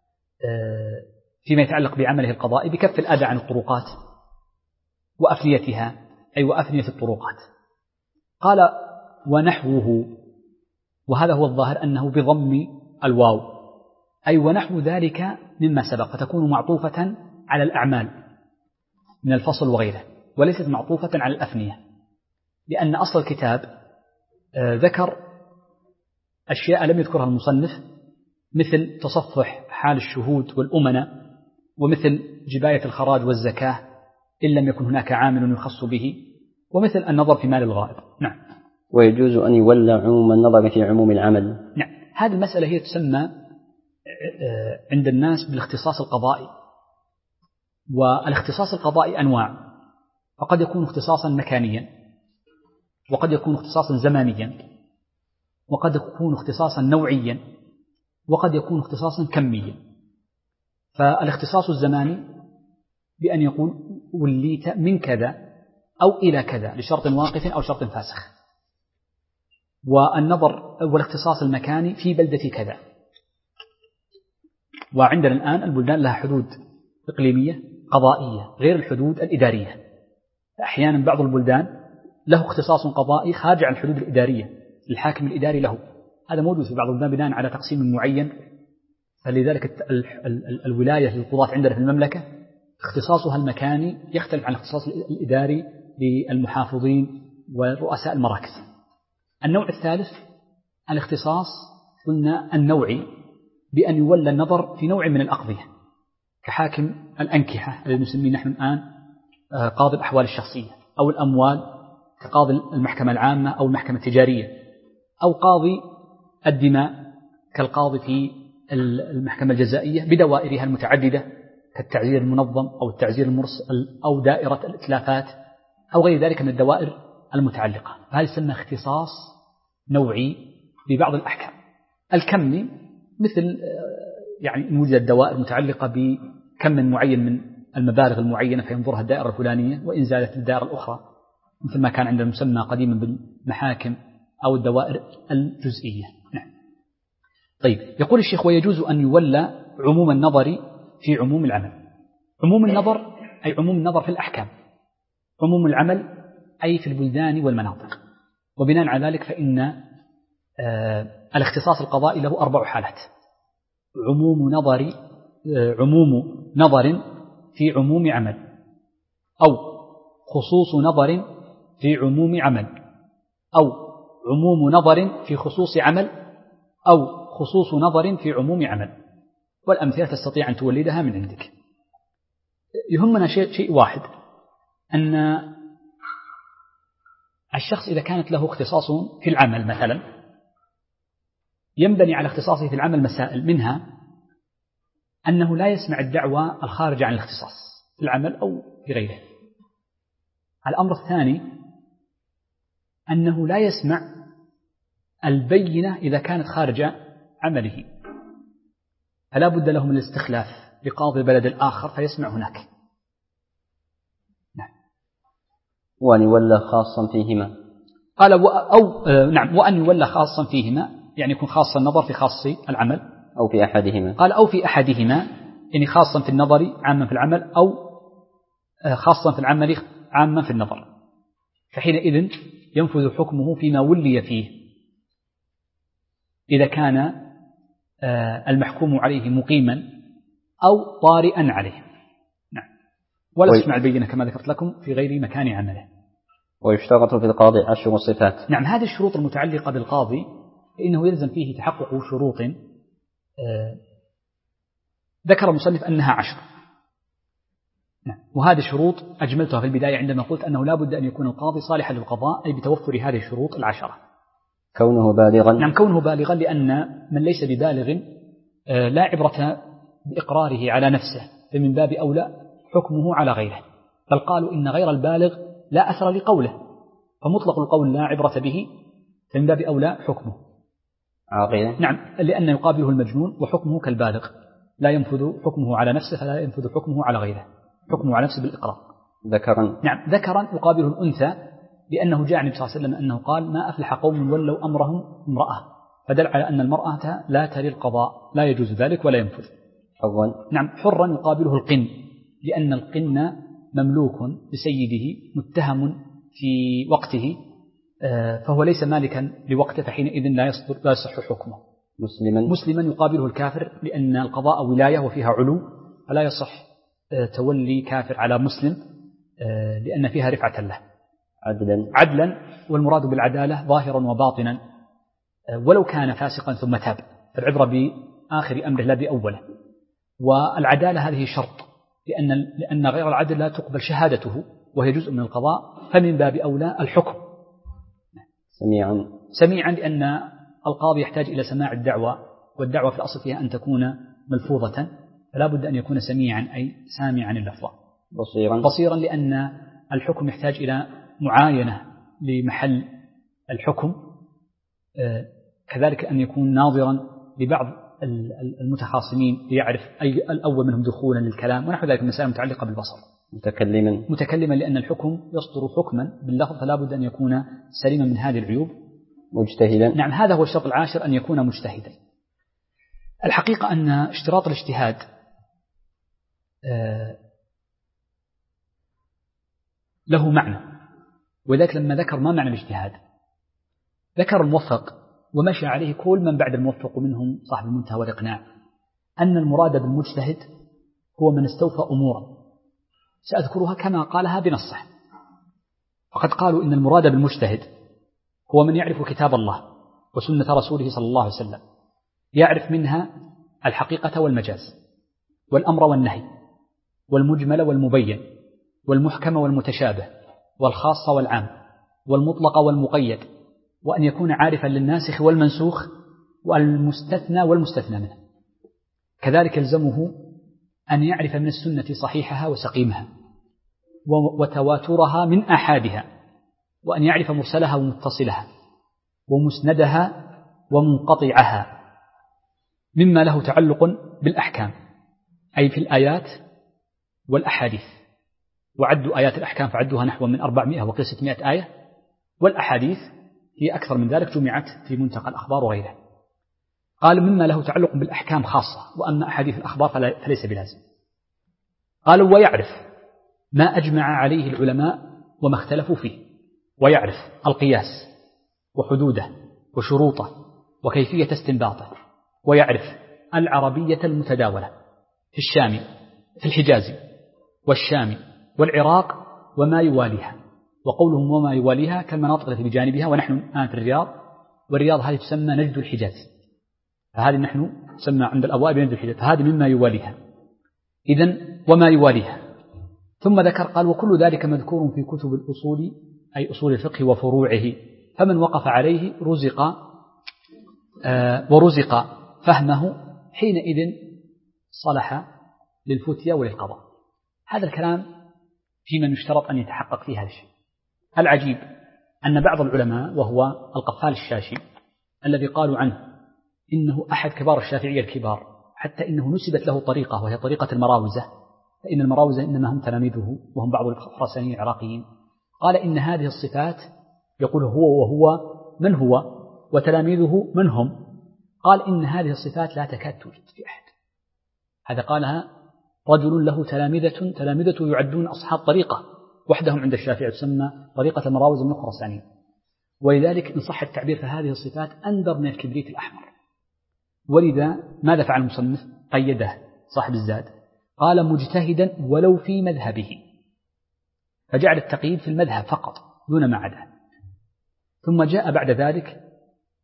Speaker 2: فيما يتعلق بعمله القضائي بكف الأذى عن الطرقات وأفنيتها، أي وأفنية الطرقات. قال ونحوه، وهذا هو الظاهر أنه بضم الواو، أي ونحو ذلك مما سبق، فتكون معطوفة على الأعمال من الفصل وغيره، وليست معطوفة على الأفنية، لأن أصل الكتاب ذكر أشياء لم يذكرها المصنف، مثل تصفح حال الشهود والأمنة، ومثل جباية الخراج والزكاة إن لم يكن هناك عامل يخص به، ومثل النظر في مال الغائب. نعم.
Speaker 1: ويجوز أن يولى عموم النظر في عموم العمل.
Speaker 2: نعم، هذه المسألة هي تسمى عند الناس بالاختصاص القضائي. والاختصاص القضائي أنواع، فقد يكون اختصاصا مكانيا، وقد يكون اختصاصا زمانيا، وقد يكون اختصاصا نوعيا، وقد يكون اختصاصا كميا. فالاختصاص الزماني بأن يقول وليت من كذا أو إلى كذا لشرط واقف أو شرط فاسخ. والنظر والاختصاص المكاني في بلدة كذا. وعندنا الآن البلدان لها حدود إقليمية قضائية غير الحدود الإدارية. أحيانا بعض البلدان له اختصاص قضائي خارج عن الحدود الإدارية، الحاكم الإداري له، هذا موجود في بعض البلدان بناء على تقسيم معين. فلذلك الولاية للقضاة عندنا في المملكة اختصاصها المكاني يختلف عن الاختصاص الإداري للمحافظين ورؤساء المراكز. النوع الثالث الاختصاص قلنا النوعي، بأن يولى النظر في نوع من الأقضية، كحاكم الأنكحة الذي نسميه نحن الآن قاضي الأحوال الشخصية، أو الأموال كقاضي المحكمة العامة أو المحكمة التجارية، أو قاضي الدماء كالقاضي في المحكمة الجزائية بدوائرها المتعددة كالتعزير المنظم أو التعزير المرسل أو دائرة الإتلافات أو غير ذلك من الدوائر المتعلقة. هذا يسمى اختصاص نوعي ببعض الأحكام. الكمي مثل يعني إن وجدت دوائر متعلقة بكم معين من المبالغ المعينة فينظرها الدائرة الفلانية، وإن زادت الدائرة الأخرى، مثل ما كان عندنا المسمى قديما بالمحاكم أو الدوائر الجزئية. نعم. طيب، يقول الشيخ ويجوز أن يولى عموم النظر في عموم العمل. عموم النظر أي عموم النظر في الأحكام، عموم العمل أي في البلدان والمناطق. وبناء على ذلك فإن الاختصاص القضائي له 4 حالات: عموم نظر في عموم عمل، أو خصوص نظر في عموم عمل، أو عموم نظر في خصوص عمل، أو خصوص نظر في عموم عمل. والأمثلة تستطيع أن تولدها من عندك. يهمنا شيء واحد، أن الشخص إذا كانت له اختصاص في العمل مثلا ينبني على اختصاصه في العمل مسائل، منها أنه لا يسمع الدعوى الخارجة عن الاختصاص في العمل أو في غيره. الأمر الثاني أنه لا يسمع البينة إذا كانت خارج عمله، فلا بد له من الاستخلاف بقاضي البلد الآخر فيسمع هناك. نعم.
Speaker 1: وأن يولى خاصا فيهما.
Speaker 2: قال نعم، وأن يولى خاصا فيهما يعني يكون خاص النظر في خاص العمل
Speaker 1: أو في أحدهما.
Speaker 2: قال أو في أحدهما، يعني خاصا في النظر عاما في العمل، أو خاصا في العمل عاما في النظر، فحينئذ ينفذ حكمه فيما ولي فيه إذا كان المحكوم عليه مقيما أو طارئا عليه. نعم. ولا تسمع البينة كما ذكرت لكم في غير مكان عمله.
Speaker 1: ويشترط في القاضي 10 صفات.
Speaker 2: نعم، هذه الشروط المتعلقة بالقاضي فإنه يلزم فيه تحقق شروط ذكر المصنف أنها 10. وهذه الشروط أجملتها في البداية عندما قلت أنه لا بد أن يكون القاضي صالحا للقضاء، أي بتوفر هذه الشروط 10.
Speaker 1: كونه بالغا.
Speaker 2: نعم، كونه بالغا، لأن من ليس ببالغ لا عبرة بإقراره على نفسه، فمن باب أولى حكمه على غيره، بل قالوا إن غير البالغ لا أثر لقوله، فمطلق القول لا عبرة به، فمن باب أولى حكمه
Speaker 1: عاقلا.
Speaker 2: نعم، لأن يقابله المجنون وحكمه كالبالغ، لا ينفذ حكمه على نفسه فلا ينفذ حكمه على غيره، حكمه على نفسه بالإقرار.
Speaker 1: ذكرا.
Speaker 2: نعم، ذكرا يقابله الأنثى، لأنه جاء النبي صلى الله عليه وسلم أنه قال ما أفلح قوم ولوا أمرهم امرأة، فدل على أن المرأة لا تلي القضاء، لا يجوز ذلك ولا ينفذ.
Speaker 1: حرا.
Speaker 2: نعم، حرا يقابله القن، لأن القن مملوك لسيده متهم في وقته، فهو ليس مالكا لوقته، فحينئذ لا يصح حكمه. مسلما يقابله الكافر، لأن القضاء ولاية وفيها علو، فلا يصح تولي كافر على مسلم، لأن فيها رفعة له. عدلا، والمراد بالعدالة ظاهرا وباطنا، ولو كان فاسقا ثم تاب، فالعبرة بآخر أمره لا بأوله. والعدالة هذه شرط، لأن غير العدل لا تقبل شهادته، وهي جزء من القضاء، فمن باب أولى الحكم. سميعا، لأن القاضي يحتاج إلى سماع الدعوة، والدعوة في الأصل فيها أن تكون ملفوظة، فلا بد أن يكون سميعا أي سامعا اللفظ. بصيرا، لأن الحكم يحتاج إلى معاينة لمحل الحكم، كذلك أن يكون ناظرا لبعض المتخاصمين ليعرف أي الأول منهم دخولا للكلام، ونحو ذلك المسائل المتعلقة بالبصر. متكلما، لأن الحكم يصدر حكما باللفظ، فلا بد أن يكون سليما من هذه العيوب.
Speaker 1: مجتهدا.
Speaker 2: نعم، هذا هو الشرط 10، أن يكون مجتهدا. الحقيقة أن اشتراط الاجتهاد له معنى، وذلك لما ذكر ما معنى الاجتهاد ذكر الموفق، ومشى عليه كل من بعد الموفق منهم صاحب المنتهى والإقناع، أن المراد بالمجتهد هو من استوفى أمورا سأذكرها كما قالها بنصه. فقد قالوا إن المراد بالمجتهد هو من يعرف كتاب الله وسنة رسوله صلى الله عليه وسلم، يعرف منها الحقيقة والمجاز، والأمر والنهي، والمجمل والمبين، والمحكم والمتشابه، والخاص والعام، والمطلق والمقيد، وأن يكون عارفا للناسخ والمنسوخ، والمستثنى والمستثنى منه. كذلك يلزمه أن يعرف من السنة صحيحها وسقيمها، وتواترها من أحادها، وأن يعرف مرسلها ومتصلها، ومسندها ومنقطعها، مما له تعلق بالأحكام، أي في الآيات والأحاديث. وعدوا آيات الأحكام فعدوها نحو من 400 وقيل 600 آية، والأحاديث هي أكثر من ذلك، جمعت في منتقى الأخبار وغيره. قال مما له تعلق بالأحكام خاصة، وأما أحاديث الأخبار فليس بلازم. قالوا ويعرف ما أجمع عليه العلماء وما اختلفوا فيه، ويعرف القياس وحدوده وشروطه وكيفية استنباطه، ويعرف العربية المتداولة في الشام، في الحجاز والشام والعراق وما يواليها. وقولهم وما يواليها كالمناطق التي بجانبها، ونحن الآن في الرياض، والرياض هذه تسمى نجد الحجاز، فهذه نحن تسمى عند الأوائل نجد الحجاز، فهذه مما يواليها. إذن وما يواليها. ثم ذكر قال وكل ذلك مذكور في كتب الأصول، أي أصول الفقه وفروعه، فمن وقف عليه ورزق فهمه حينئذ صلح للفتية وللقضاء. هذا الكلام في من يشترط أن يتحقق فيه هذا الشيء. العجيب أن بعض العلماء، وهو القفال الشاشي الذي قالوا عنه إنه أحد كبار الشافعية الكبار، حتى إنه نسبت له طريقة وهي طريقة المراوزة، فإن المراوزة إنما هم تلاميذه وهم بعض الخراسانيين العراقيين. قال إن هذه الصفات، يقول هو وهو من هو وتلاميذه من هم، قال إن هذه الصفات لا تكاد توجد في أحد. هذا قالها رجل له تلامذة يعدون أصحاب طريقة وحدهم عند الشافعي، تسمى طريقة المراوزة من الخراسانيين. ولذلك إن صح التعبير فهذه الصفات أندر من الكبريت الأحمر. ولذا ماذا فعل المصنف؟ قيده صاحب الزاد، قال مجتهدا ولو في مذهبه، فجعل التقييد في المذهب فقط دون ما عدا. ثم جاء بعد ذلك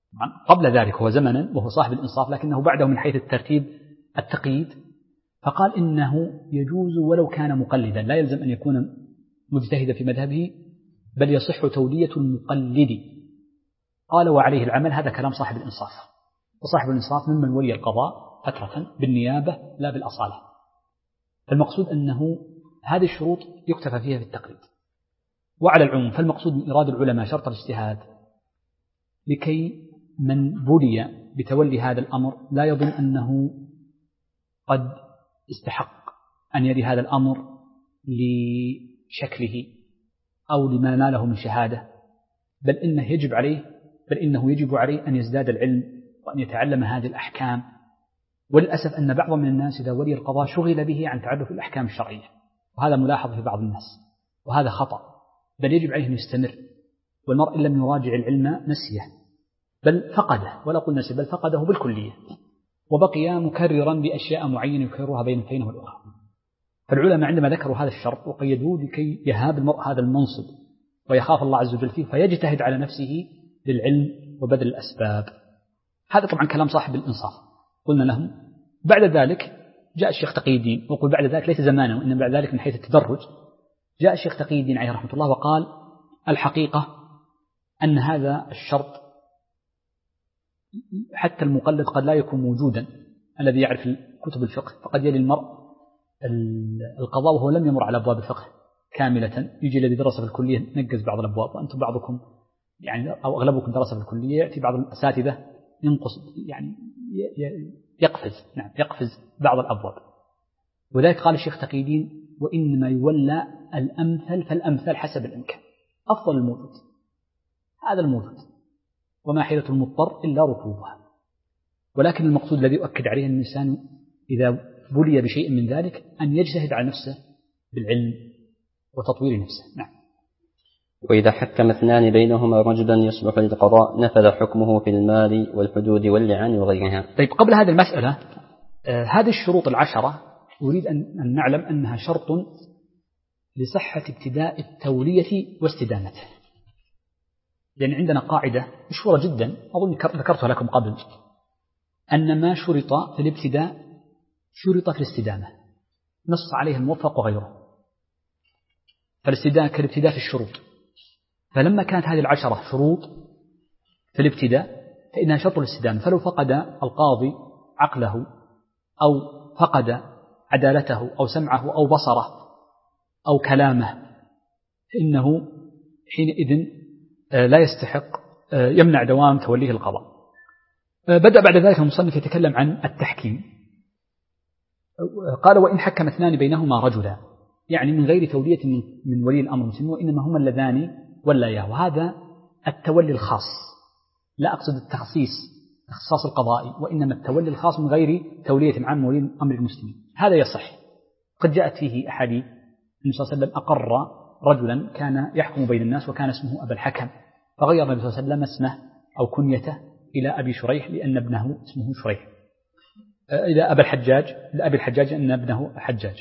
Speaker 2: قبل ذلك هو زمنا وهو صاحب الإنصاف، لكنه بعده من حيث الترتيب التقييد، فقال إنه يجوز ولو كان مقلدا، لا يلزم أن يكون مجتهدا في مذهبه، بل يصح تولية المقلد. قال وعليه العمل. هذا كلام صاحب الإنصاف، وصاحب الإنصاف ممن ولي القضاء فترة بالنيابة لا بالأصالة. المقصود أنه هذه الشروط يكتفى فيها بالتقليد. وعلى العموم فالمقصود من إرادة العلماء شرط الاجتهاد لكي من بلي بتولي هذا الأمر لا يظن أنه قد استحق أن يلي هذا الأمر لشكله أو لما ناله من شهادة، بل إنه يجب عليه أن يزداد العلم وأن يتعلم هذه الأحكام. وللأسف أن بعض من الناس إذا ولي القضاء شغل به عن تعرف الأحكام الشرعية، وهذا ملاحظ في بعض الناس، وهذا خطأ، بل يجب عليه أن يستمر. والمرء إن لم يراجع العلم نسيه، بل فقده، ولا قل نسيه بل فقده بالكلية، وبقي مكررا بأشياء معينة يكررها بين الحين والأخرى. فالعلماء عندما ذكروا هذا الشرط وقيدوه لكي يهاب المرء هذا المنصب ويخاف الله عز وجل فيه، فيجتهد على نفسه بالعلم وبذل الأسباب. هذا طبعا كلام صاحب الإنصاف. قلنا لهم بعد ذلك جاء الشيخ تقي الدين، وقل بعد ذلك ليس زمانه وإنما بعد ذلك من حيث التدرج، جاء الشيخ تقي الدين عليه رحمة الله وقال الحقيقة أن هذا الشرط حتى المقلد قد لا يكون موجودا الذي يعرف كتب الفقه، فقد يلي المرء القضاء وهو لم يمر على أبواب الفقه كاملة، يجي الذي درس في الكلية نجز بعض الأبواب، وأنتم بعضكم يعني أو أغلبكم درس في الكلية، يأتي بعض الأساتذة ينقص يعني يقفز بعض الأبواب. وذلك قال الشيخ تقي الدين وإنما يولى الأمثل فالأمثل حسب الإمكان، أفضل الموجود هذا الموجود، وما حيلة المضطر إلا ركوبها. ولكن المقصود الذي أؤكد عليه الإنسان إذا بلي بشيء من ذلك أن يجتهد على نفسه بالعلم وتطوير نفسه. نعم.
Speaker 1: وإذا حكم اثنان بينهما رجلا يصلح للقضاء نفذ حكمه في المال والحدود واللعان وغيرها.
Speaker 2: طيب، قبل هذه المسألة هذه الشروط العشرة أريد أن نعلم أنها شرط لصحة ابتداء التولية واستدامته، لأن عندنا قاعدة مشهورة جدا أظن ذكرتها لكم قبل، أن ما شرط في الابتداء شرط في الاستدامة، نص عليه الموفق وغيره. فالاستدامة كالابتداء في الشروط، فلما كانت هذه العشرة شروط في الابتداء فإنها شرط الاستدامة. فلو فقد القاضي عقله أو فقد عدالته أو سمعه أو بصره أو كلامه فإنه حينئذ لا يستحق، يمنع دوام توليه القضاء. بدأ بعد ذلك المصنف يتكلم عن التحكيم. قال وإن حكم اثنان بينهما رجلا، يعني من غير تولية من ولي الأمر المسلم، وإنما هما اللذان ولاياه، وهذا التولي الخاص، لا أقصد التخصيص اختصاص القضائي، وإنما التولي الخاص من غير تولية عام ولي أمر المسلمين. هذا يصح، قد جاءت فيه أحاديث النبي صلى الله عليه وسلم أقر رجلا كان يحكم بين الناس وكان اسمه أبا الحكم، فغير النبي صلى الله عليه وسلم اسمه أو كنيته إلى أبي شريح لأن ابنه اسمه شريح، إلى أبي الحجاج أن ابنه حجاج.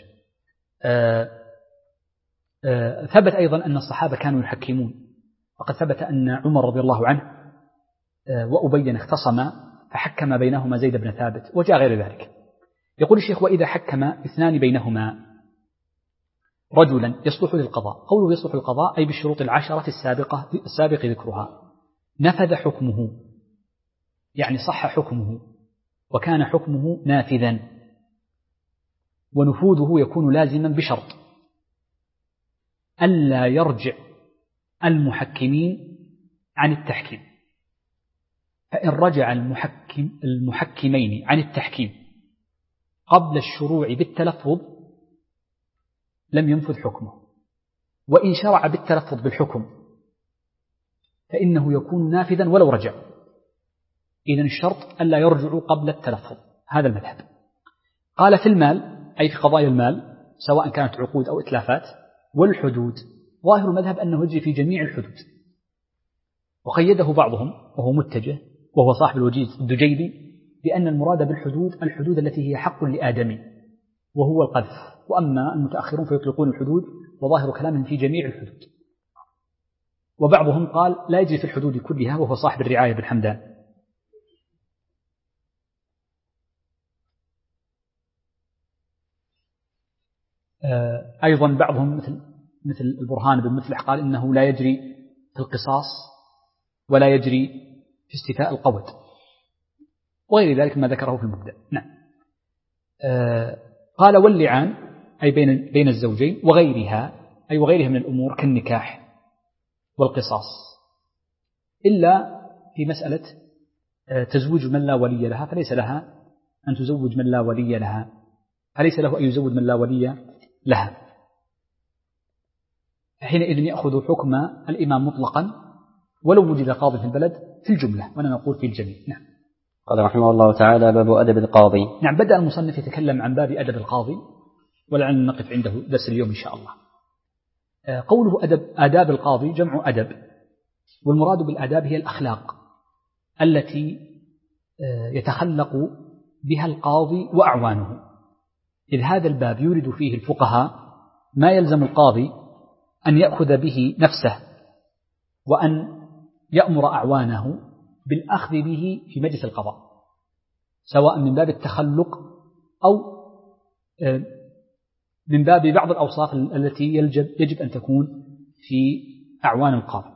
Speaker 2: ثبت أيضا أن الصحابة كانوا يحكمون، وقد ثبت أن عمر رضي الله عنه وأبي اختصما فحكم بينهما زيد بن ثابت، وجاء غير ذلك. يقول الشيخ وإذا حكم اثنان بينهما رجلا يصلح للقضاء، قوله يصلح للقضاء أي بالشروط العشرة السابق ذكرها، نفذ حكمه يعني صح حكمه وكان حكمه نافذا، ونفوذه يكون لازما بشرط ألا يرجع المحكمين عن التحكيم، فإن رجع المحكمين عن التحكيم قبل الشروع بالتلفظ لم ينفذ حكمه، وإن شرع بالتلفظ بالحكم فإنه يكون نافذا ولو رجع. إذن الشرط ألا يرجعوا قبل التلفظ، هذا المذهب. قال في المال أي في قضايا المال سواء كانت عقود أو إتلافات، والحدود ظاهر المذهب أنه يجري في جميع الحدود، وقيده بعضهم وهو متجه وهو صاحب الوجيز الدجيلي بأن المراد بالحدود الحدود التي هي حق لآدمي وهو القذف، وأما المتأخرون فيطلقون الحدود وظاهر كلامهم في جميع الحدود. وبعضهم قال لا يجري في الحدود كلها وهو صاحب الرعاية بن حمدان، أيضا بعضهم مثل البرهان بن مفلح قال إنه لا يجري في القصاص ولا يجري في استيفاء القود وغير ذلك ما ذكره في المبدأ. نعم. قال واللعان أي بين الزوجين وغيرها أي وغيرها من الأمور كالنكاح والقصاص، إلا في مسألة تزوج من لا ولي لها فليس لها أن تزوج من لا ولي لها، فليس له أن يزوج من لا ولي لها، حينئذ يأخذ حكم الإمام مطلقا ولو وجد قاضي في البلد في الجملة، وأنا نقول في الجميع. نعم.
Speaker 1: قال رحمه الله تعالى: باب أدب القاضي.
Speaker 2: نعم. بدأ المصنف يتكلم عن باب أدب القاضي ولعلنا نقف عنده درس اليوم إن شاء الله. قوله آداب القاضي جمع أدب، والمراد بالآداب هي الأخلاق التي يتخلق بها القاضي وأعوانه، إذ هذا الباب يورد فيه الفقهاء ما يلزم القاضي أن يأخذ به نفسه وأن يأمر أعوانه بالأخذ به في مجلس القضاء، سواء من باب التخلق أو من باب بعض الأوصاف التي يجب أن تكون في أعوان القاضي.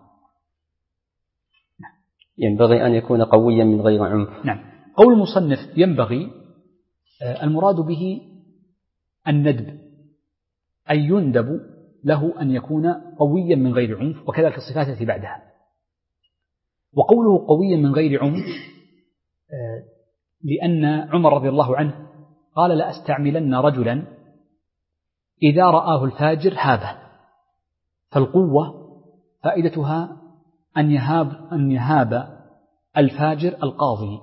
Speaker 1: ينبغي أن يكون قويا من غير عنف.
Speaker 2: نعم. قول المصنف ينبغي المراد به الندب، أي يندب له أن يكون قويا من غير عنف، وكذلك الصفات التي بعدها. وقوله قويا من غير عنف لأن عمر رضي الله عنه قال: لأستعملن رجلا إذا رآه الفاجر هابه، فالقوة فائدتها أن يهاب الفاجر القاضي،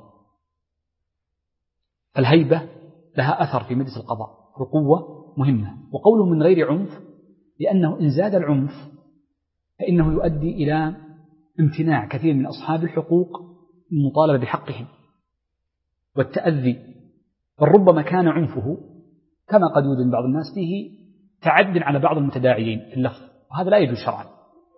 Speaker 2: فالهيبة لها أثر في مجلس القضاء، القوة مهمة. وقوله من غير عنف لأنه إن زاد العنف فإنه يؤدي إلى امتناع كثير من أصحاب الحقوق المطالبة بحقهم والتأذي، بل ربما كان عنفه كما قد يوجد بعض الناس فيه تعد على بعض المتداعيين في اللفظ، وهذا لا يجوز شرعا.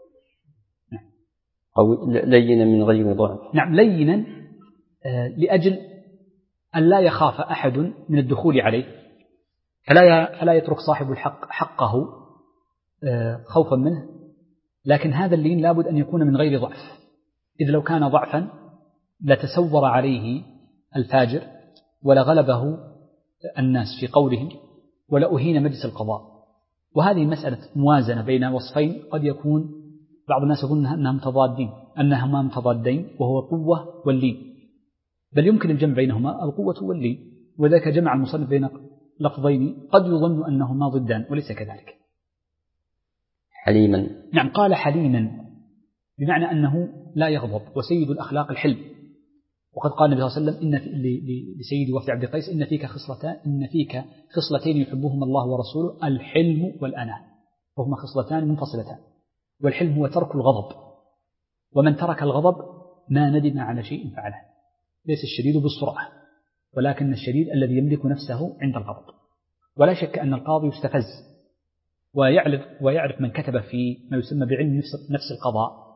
Speaker 1: لينا من غير ضعف.
Speaker 2: نعم. لينا لأجل أن لا يخاف أحد من الدخول عليه، فلا يترك صاحب الحق حقه خوفا منه، لكن هذا اللين لابد أن يكون من غير ضعف، إذ لو كان ضعفا لتسور عليه الفاجر ولغلبه الناس في قولهم ولأهين مجلس القضاء. وهذه مسألة موازنة بين وصفين قد يكون بعض الناس يظن أنهما متضادين، وهو القوة واللين، بل يمكن الجمع بينهما القوة واللين، وذاك جمع المصنف بين لفظين قد يظن أنهما ضدان وليس كذلك.
Speaker 1: حليما.
Speaker 2: نعم. قال حليما بمعنى أنه لا يغضب، وسيد الأخلاق الحلم، وقد قال النبي صلى الله عليه وسلم لسيد وفد عبد القيس: إن فيك خصلتين يحبهما الله ورسوله، الحلم والأناة، وهما خصلتان منفصلتان. والحلم هو ترك الغضب، ومن ترك الغضب ما ندم على شيء فعله. ليس الشديد بالسرعة، ولكن الشديد الذي يملك نفسه عند الغضب. ولا شك أن القاضي يستفز ويعرف من كتب في ما يسمى بعلم نفس القضاء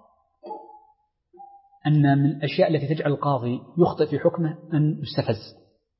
Speaker 2: أن من الأشياء التي تجعل القاضي يخطئ في حكمه أن يستفز.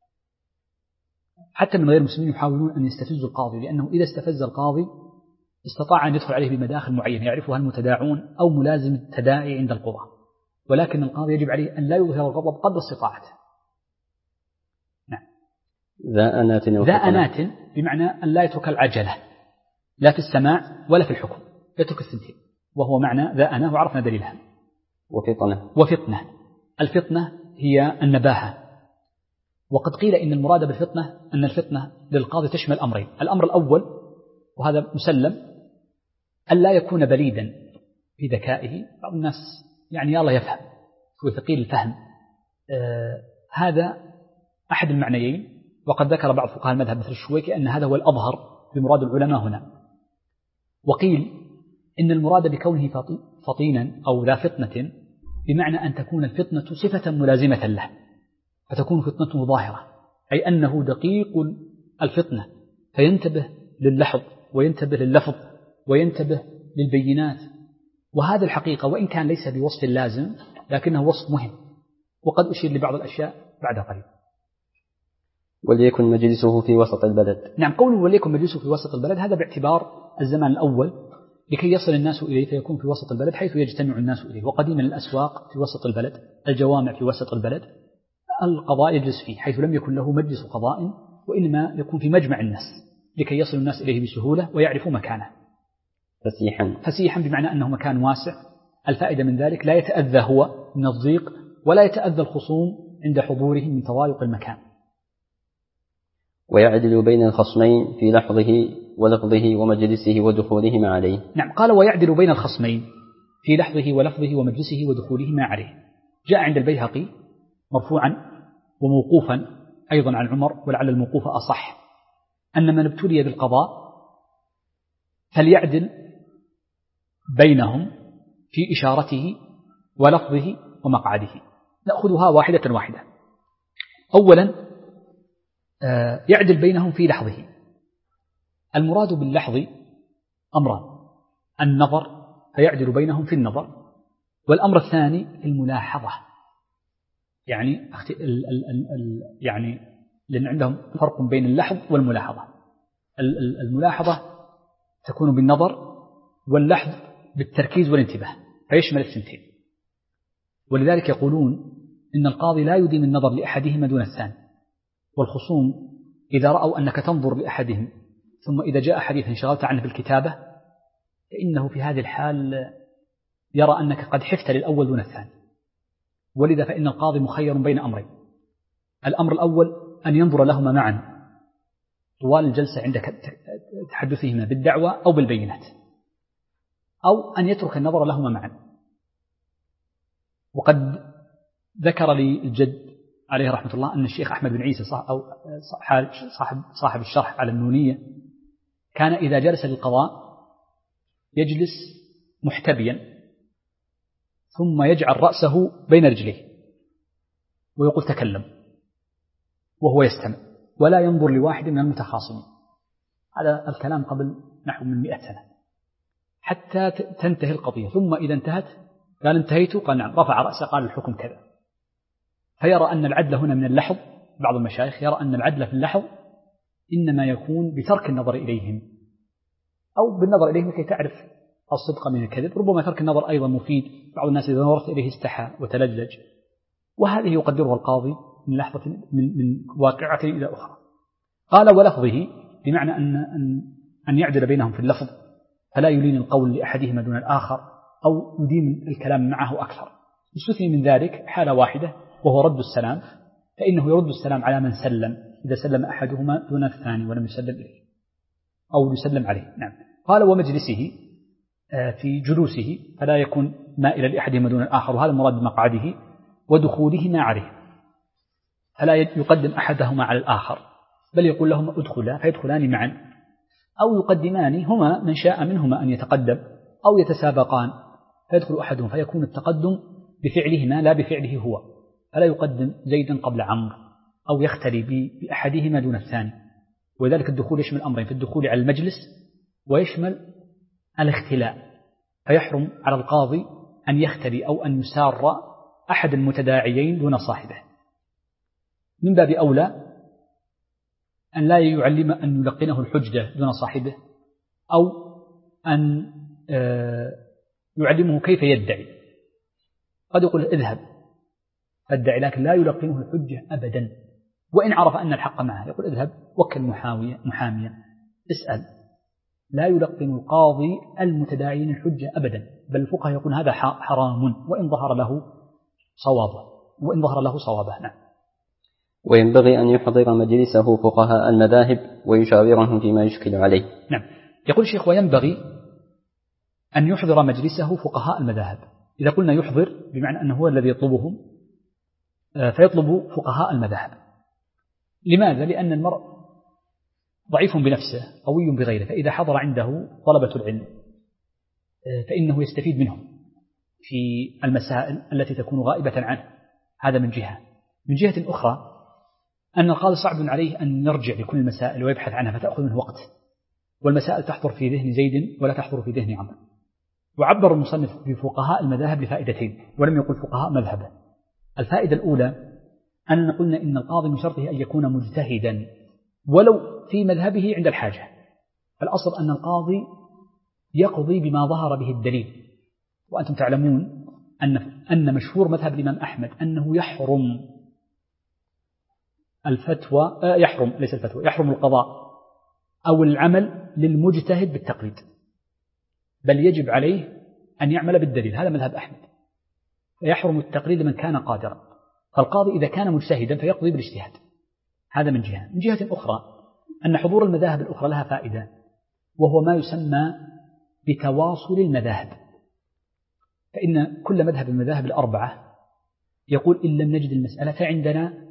Speaker 2: حتى من غير المسلمين يحاولون أن يستفزوا القاضي، لأنه إذا استفز القاضي استطاع أن يدخل عليه بمداخل معينة يعرفها المتداعون أو ملازم التداعي عند القضاة، ولكن القاضي يجب عليه أن لا يظهر الغضب قدر استطاعته. نعم. ذا أنات بمعنى أن لا يترك العجلة لا في السماع ولا في الحكم، يترك الثنتين، وهو معنى ذا أناه وعرفنا دليلها. وفطنة. الفطنة هي النباهة، وقد قيل إن المراد بالفطنة أن الفطنة للقاضي تشمل أمرين: الأمر الأول وهذا مسلم أن لا يكون بليدا في ذكائه، بعض الناس يعني الله يفهم هو ثقيل الفهم، هذا أحد المعنيين، وقد ذكر بعض فقهاء المذهب مثل الشويكي أن هذا هو الأظهر بمراد العلماء هنا. وقيل إن المراد بكونه فطينا أو ذا فطنة بمعنى أن تكون الفطنة صفة ملازمة له، فتكون فطنته ظاهرة، أي أنه دقيق الفطنة، فينتبه لللحظ وينتبه لللفظ وينتبه للبينات. وهذا الحقيقة وإن كان ليس بوصف لازم لكنه وصف مهم، وقد أشير لبعض الأشياء بعد قليل.
Speaker 1: وليكن مجلسه في وسط البلد.
Speaker 2: نعم، قوله وليكن مجلسه في وسط البلد هذا باعتبار الزمان الأول لكي يصل الناس إليه، فيكون في وسط البلد حيث يجتمع الناس إليه. وقديما الأسواق في وسط البلد، الجوامع في وسط البلد، القضاء يجلس فيه حيث لم يكن له مجلس قضاء، وإنما يكون في مجمع الناس لكي يصل الناس إليه بسهولة ويعرفوا مكانه. فسيحا بمعنى أنه مكان واسع. الفائدة من ذلك لا يتأذى هو من الضيق ولا يتأذى الخصوم عند حضورهم من تضايق المكان.
Speaker 1: ويعدل بين الخصمين في لحظه ولفظه ومجلسه ودخولهما عليه.
Speaker 2: نعم، قال ويعدل بين الخصمين في لحظه ولفظه ومجلسه ودخولهما عليه. جاء عند البيهقي مرفوعا وموقوفا أيضا عن عمر، ولعل الموقوف أصح، أن من ابتلي بالقضاء فليعدل بينهم في إشارته ولفظه ومقعده. نأخذها واحدة واحدة. أولا يعدل بينهم في لحظه. المراد باللحظ أمران: النظر فيعدل بينهم في النظر، والأمر الثاني الملاحظة. يعني لأن عندهم فرق بين اللحظ والملاحظة. الملاحظة تكون بالنظر، واللحظ بالتركيز والانتباه، فيشمل الثنتين. ولذلك يقولون إن القاضي لا يديم النظر لأحدهما دون الثاني. والخصوم إذا رأوا أنك تنظر لأحدهم ثم إذا جاء حديث انشغلت عنه بالكتابة، فإنه في هذه الحال يرى أنك قد حفت للأول دون الثاني. ولذا فإن القاضي مخير بين أمرين: الأمر الأول أن ينظر لهما معا طوال الجلسة عند تحدثهما بالدعوة أو بالبينات، أو أن يترك النظر لهما معا. وقد ذكر لي الجد عليه رحمة الله أن الشيخ أحمد بن عيسى صاحب الشرح على النونية كان إذا جلس للقضاء يجلس محتبيا ثم يجعل رأسه بين رجليه ويقول تكلم وهو يستمع، ولا ينظر لواحد من المتخاصمين. هذا الكلام قبل نحو من 100 سنة حتى تنتهي القضية. ثم إذا انتهت قال انتهيت، قال نعم، رفع رأسه قال الحكم كذا. فيرى أن العدل هنا من اللحظ. بعض المشايخ يرى أن العدل في اللحظ إنما يكون بترك النظر إليهم أو بالنظر إليهم كي تعرف الصدق من الكذب. ربما ترك النظر أيضا مفيد، بعض الناس إذا نظرت إليه استحى وتلجلج. وهذه يقدرها القاضي من لحظة من واقعة إلى أخرى. قال ولفظه بمعنى أن يعدل بينهم في اللفظ، فلا يلين القول لأحدهما دون الآخر أو يديم الكلام معه أكثر. يستثني من ذلك حالة واحدة وهو رد السلام، فإنه يرد السلام على من سلم إذا سلم أحدهما دون الثاني ولم يسلم إليه أو يسلم عليه. نعم. قال ومجلسه في جلوسه فلا يكون مائلا لأحدهما دون الآخر، وهذا المراد بمقعده. ودخولهما عليه فلا يقدم أحدهما على الآخر، بل يقول لهما ادخلا فيدخلان معا، أو يقدمان هما من شاء منهما أن يتقدم، أو يتسابقان فيدخل أحدهم فيكون التقدم بفعلهما لا بفعله هو، فلا يقدم زيدا قبل عمرو أو يختلي بأحدهما دون الثاني. وذلك الدخول يشمل أمرين: في الدخول على المجلس ويشمل الاختلاء، فيحرم على القاضي أن يختلي أو أن يسار أحد المتداعيين دون صاحبه. من باب أولى أن لا يعلم أن يلقنه الحجة دون صاحبه، أو أن يعلمه كيف يدعي. قد يقول اذهب فادعي، لكن لا يلقنه الحجة أبدا. وإن عرف أن الحق معه يقول اذهب وكل محاميا اسأل. لا يلقن القاضي المتداعين الحجة أبدا، بل الفقهاء يقول هذا حرام وإن ظهر له صوابه. نعم.
Speaker 1: وينبغي أن يحضر مجلسه فقهاء المذاهب ويشاورهم فيما يشكل عليه.
Speaker 2: نعم. يقول الشيخ وينبغي أن يحضر مجلسه فقهاء المذاهب. إذا قلنا يحضر بمعنى أنه هو الذي يطلبهم، فيطلب فقهاء المذاهب. لماذا؟ لأن المرء ضعيف بنفسه قوي بغيره، فإذا حضر عنده طلبة العلم فإنه يستفيد منهم في المسائل التي تكون غائبة عنه. هذا من جهة. من جهة أخرى أن القاضي صعب عليه أن يرجع لكل المسائل ويبحث عنها فتأخذ منه وقت، والمسائل تحضر في ذهن زيد ولا تحضر في ذهن عمرو. وعبر المصنف بفقهاء المذاهب لفائدتين ولم يقل فقهاء مذهبه. الفائدة الأولى أننا قلنا إن القاضي من شرطه أن يكون مجتهدا ولو في مذهبه عند الحاجة. فالأصل أن القاضي يقضي بما ظهر به الدليل. وأنتم تعلمون أن مشهور مذهب الإمام أحمد أنه يحرم الفتوى يحرم القضاء أو العمل للمجتهد بالتقليد، بل يجب عليه أن يعمل بالدليل. هذا مذهب أحمد. فيحرم التقليد لمن كان قادرا. فالقاضي إذا كان مجتهدا فيقضي بالاجتهاد. هذا من جهة. من جهة أخرى أن حضور المذاهب الأخرى لها فائدة، وهو ما يسمى بتواصل المذاهب. فإن كل مذهب من المذاهب الأربعة يقول إن لم نجد المسألة عندنا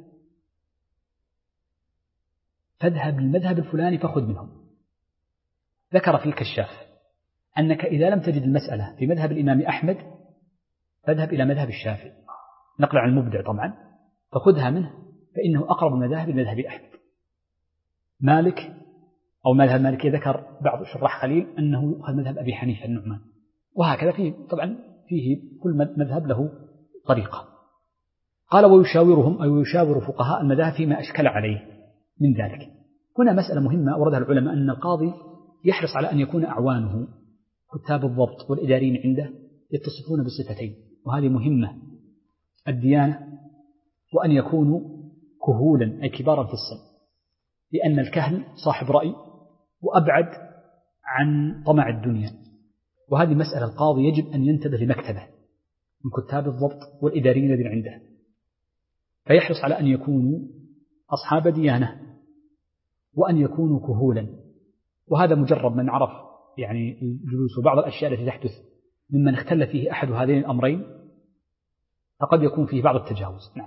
Speaker 2: فاذهب للمذهب الفلاني فخذ منهم. ذكر في الكشاف أنك إذا لم تجد المسألة في مذهب الإمام أحمد فاذهب إلى مذهب الشافعي، نقل عن المبدع طبعا، فخذها منه فإنه أقرب المذاهب لمذهب أحمد. مالك أو مذهب مالكي ذكر بعض شراح خليل أنه يؤخذ مذهب أبي حنيفة النعمان، وهكذا فيه كل مذهب له طريقة. قال ويشاورهم أو يشاور فقهاء المذاهب فيما أشكل عليه من ذلك. هنا مسألة مهمة أوردها العلماء أن القاضي يحرص على أن يكون أعوانه كتاب الضبط والإداريين عنده يتصفون بالصفتين، وهذه مهمة الديانة، وأن يكونوا كهولا أي كبارا في السن، لأن الكهل صاحب رأي وأبعد عن طمع الدنيا. وهذه مسألة القاضي يجب أن ينتبه لمكتبه من كتاب الضبط والإداريين الذين عنده، فيحرص على أن يكونوا أصحاب ديانة وأن يكونوا كهولا. وهذا مجرب من عرف يعني الجلوس وبعض الأشياء التي تحدث ممن اختل فيه أحد هذين الأمرين فقد يكون فيه بعض التجاوز. نعم.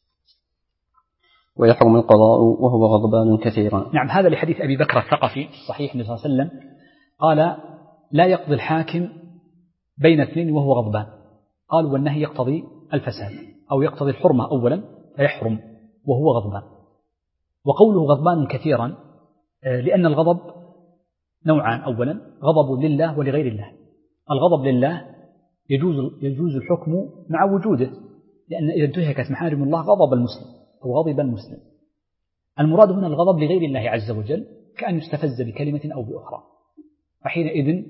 Speaker 1: ويحرم القضاء وهو غضبان كثيرا.
Speaker 2: نعم، هذا لحديث أبي بكر الثقفي صحيح النبي صلى الله عليه وسلم قال لا يقضي الحاكم بين اثنين وهو غضبان. قال والنهي يقتضي الفساد أو يقتضي الحرمة أولا فيحرم وهو غضبان. وقوله غضبان كثيرا لأن الغضب نوعان. أولا غضب لله ولغير الله. الغضب لله يجوز الحكم مع وجوده، لأن إذا انتهكت محارم الله غضب المسلم أو غضب المسلم. المراد هنا الغضب لغير الله عز وجل كأن يستفز بكلمة أو بأخرى، فحينئذ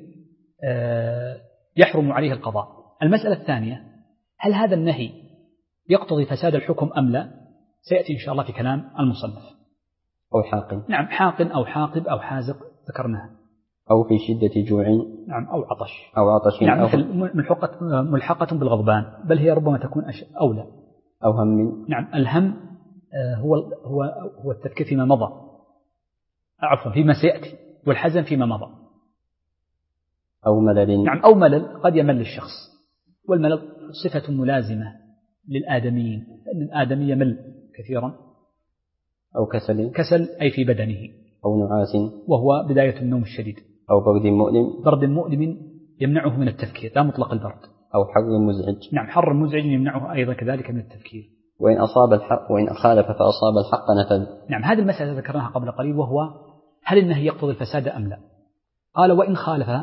Speaker 2: يحرم عليه القضاء. المسألة الثانية هل هذا النهي يقتضي فساد الحكم أم لا؟ سيأتي إن شاء الله في كلام المصنف.
Speaker 1: أو حاقن.
Speaker 2: نعم، حاقن أو حاقب أو حازق ذكرناها.
Speaker 1: أو في شدة جوع.
Speaker 2: نعم، أو عطش.
Speaker 1: أو عطش.
Speaker 2: نعم، مثل ملحقة بالغضبان، بل هي ربما تكون أولى.
Speaker 1: أو هم.
Speaker 2: نعم، الهم هو التفكير فيما مضى، عفوا فيما سيأتي، والحزن فيما مضى.
Speaker 1: أو ملل.
Speaker 2: نعم، أو ملل، قد يمل الشخص، والملل صفة ملازمة للآدميين، لأن الآدمي يمل كثيرا.
Speaker 1: أو
Speaker 2: كسل أي في بدنه.
Speaker 1: أو نعاس
Speaker 2: وهو بداية النوم الشديد.
Speaker 1: أو برد
Speaker 2: مؤلم يمنعه من التفكير، لا مطلق البرد.
Speaker 1: أو حر مزعج.
Speaker 2: نعم، حر مزعج يمنعه أيضا كذلك من التفكير.
Speaker 1: وإن خالف فأصاب الحق نفذ.
Speaker 2: نعم، هذه المسألة ذكرناها قبل قليل، وهو هل النهي يقتضي الفساد أم لا؟ قال وإن خالف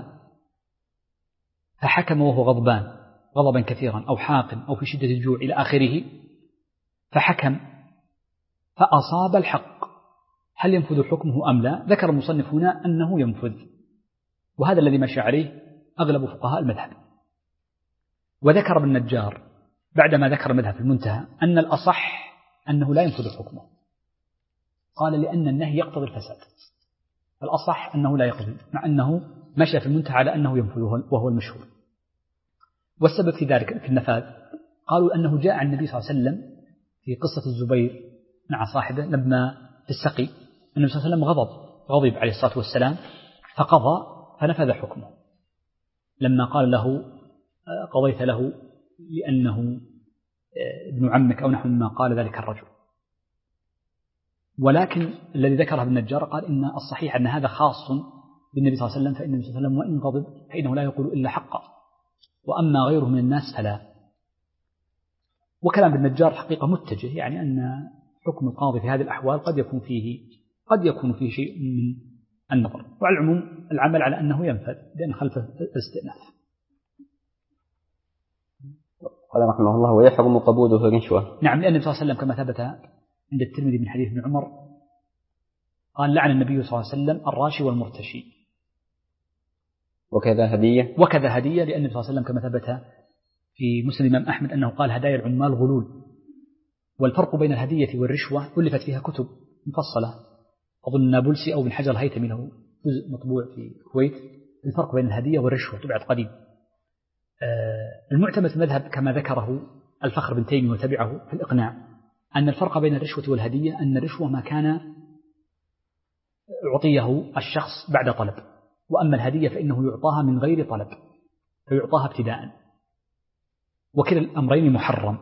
Speaker 2: فحكم وهو غضبان غضبا كثيرا أو حاقن أو في شدة الجوع إلى آخره، فحكم فأصاب الحق، هل ينفذ حكمه أم لا؟ ذكر المصنف هنا أنه ينفذ، وهذا الذي مشى عليه أغلب فقهاء المذهب. وذكر ابن النجار بعدما ذكر المذهب في المنتهى أن الأصح أنه لا ينفذ حكمه. قال لأن النهي يقتضي الفساد، الأصح أنه لا يقضي، مع أنه مشى في المنتهى على أنه ينفذه وهو المشهور. والسبب في ذلك في النفاذ قالوا أنه جاء عن النبي صلى الله عليه وسلم في قصة الزبير مع صاحبه لما في السقي، النبي صلى الله عليه وسلم غضب عليه الصلاة والسلام فقضى فنفذ حكمه لما قال له قضيت له لأنه ابن عمك أو نحو مما قال ذلك الرجل. ولكن الذي ذكره ابن النجار قال إن الصحيح أن هذا خاص بالنبي صلى الله عليه وسلم، فإن النبي صلى الله عليه وسلم وإن غضب فإنه لا يقول إلا حقا، وأما غيره من الناس فلا. وكلام ابن النجار حقيقة متجه، يعني أن حكم القاضي في هذه الأحوال قد يكون فيه شيء من النظر، وعلى العموم العمل على أنه ينفذ لأن خلفه الاستئناف.
Speaker 1: قال رحمه الله: ويحرم قبوله رشوة.
Speaker 2: نعم، لأن النبي صلى الله عليه وسلم كما ثبت عند الترمذي من حديث ابن عمر قال: لعن النبي صلى الله عليه وسلم الراشي والمرتشي.
Speaker 1: وكذا هدية،
Speaker 2: لأن النبي صلى الله عليه وسلم كما ثبت في مسند الإمام أحمد أنه قال: هدايا العمال غلول. والفرق بين الهدية والرشوة ألفت فيها كتب مفصلة، أظن النابلسي أو بن حجر الهيثمي له جزء مطبوع في الكويت. الفرق بين الهدية والرشوة طبعت قديم. المعتمد في المذهب كما ذكره الفخر بن تيمية وتبعه في الإقناع أن الفرق بين الرشوة والهدية أن الرشوة ما كان يعطيه الشخص بعد طلب، وأما الهدية فإنه يعطاها من غير طلب، فيعطاها ابتداء، وكلا الأمرين محرم.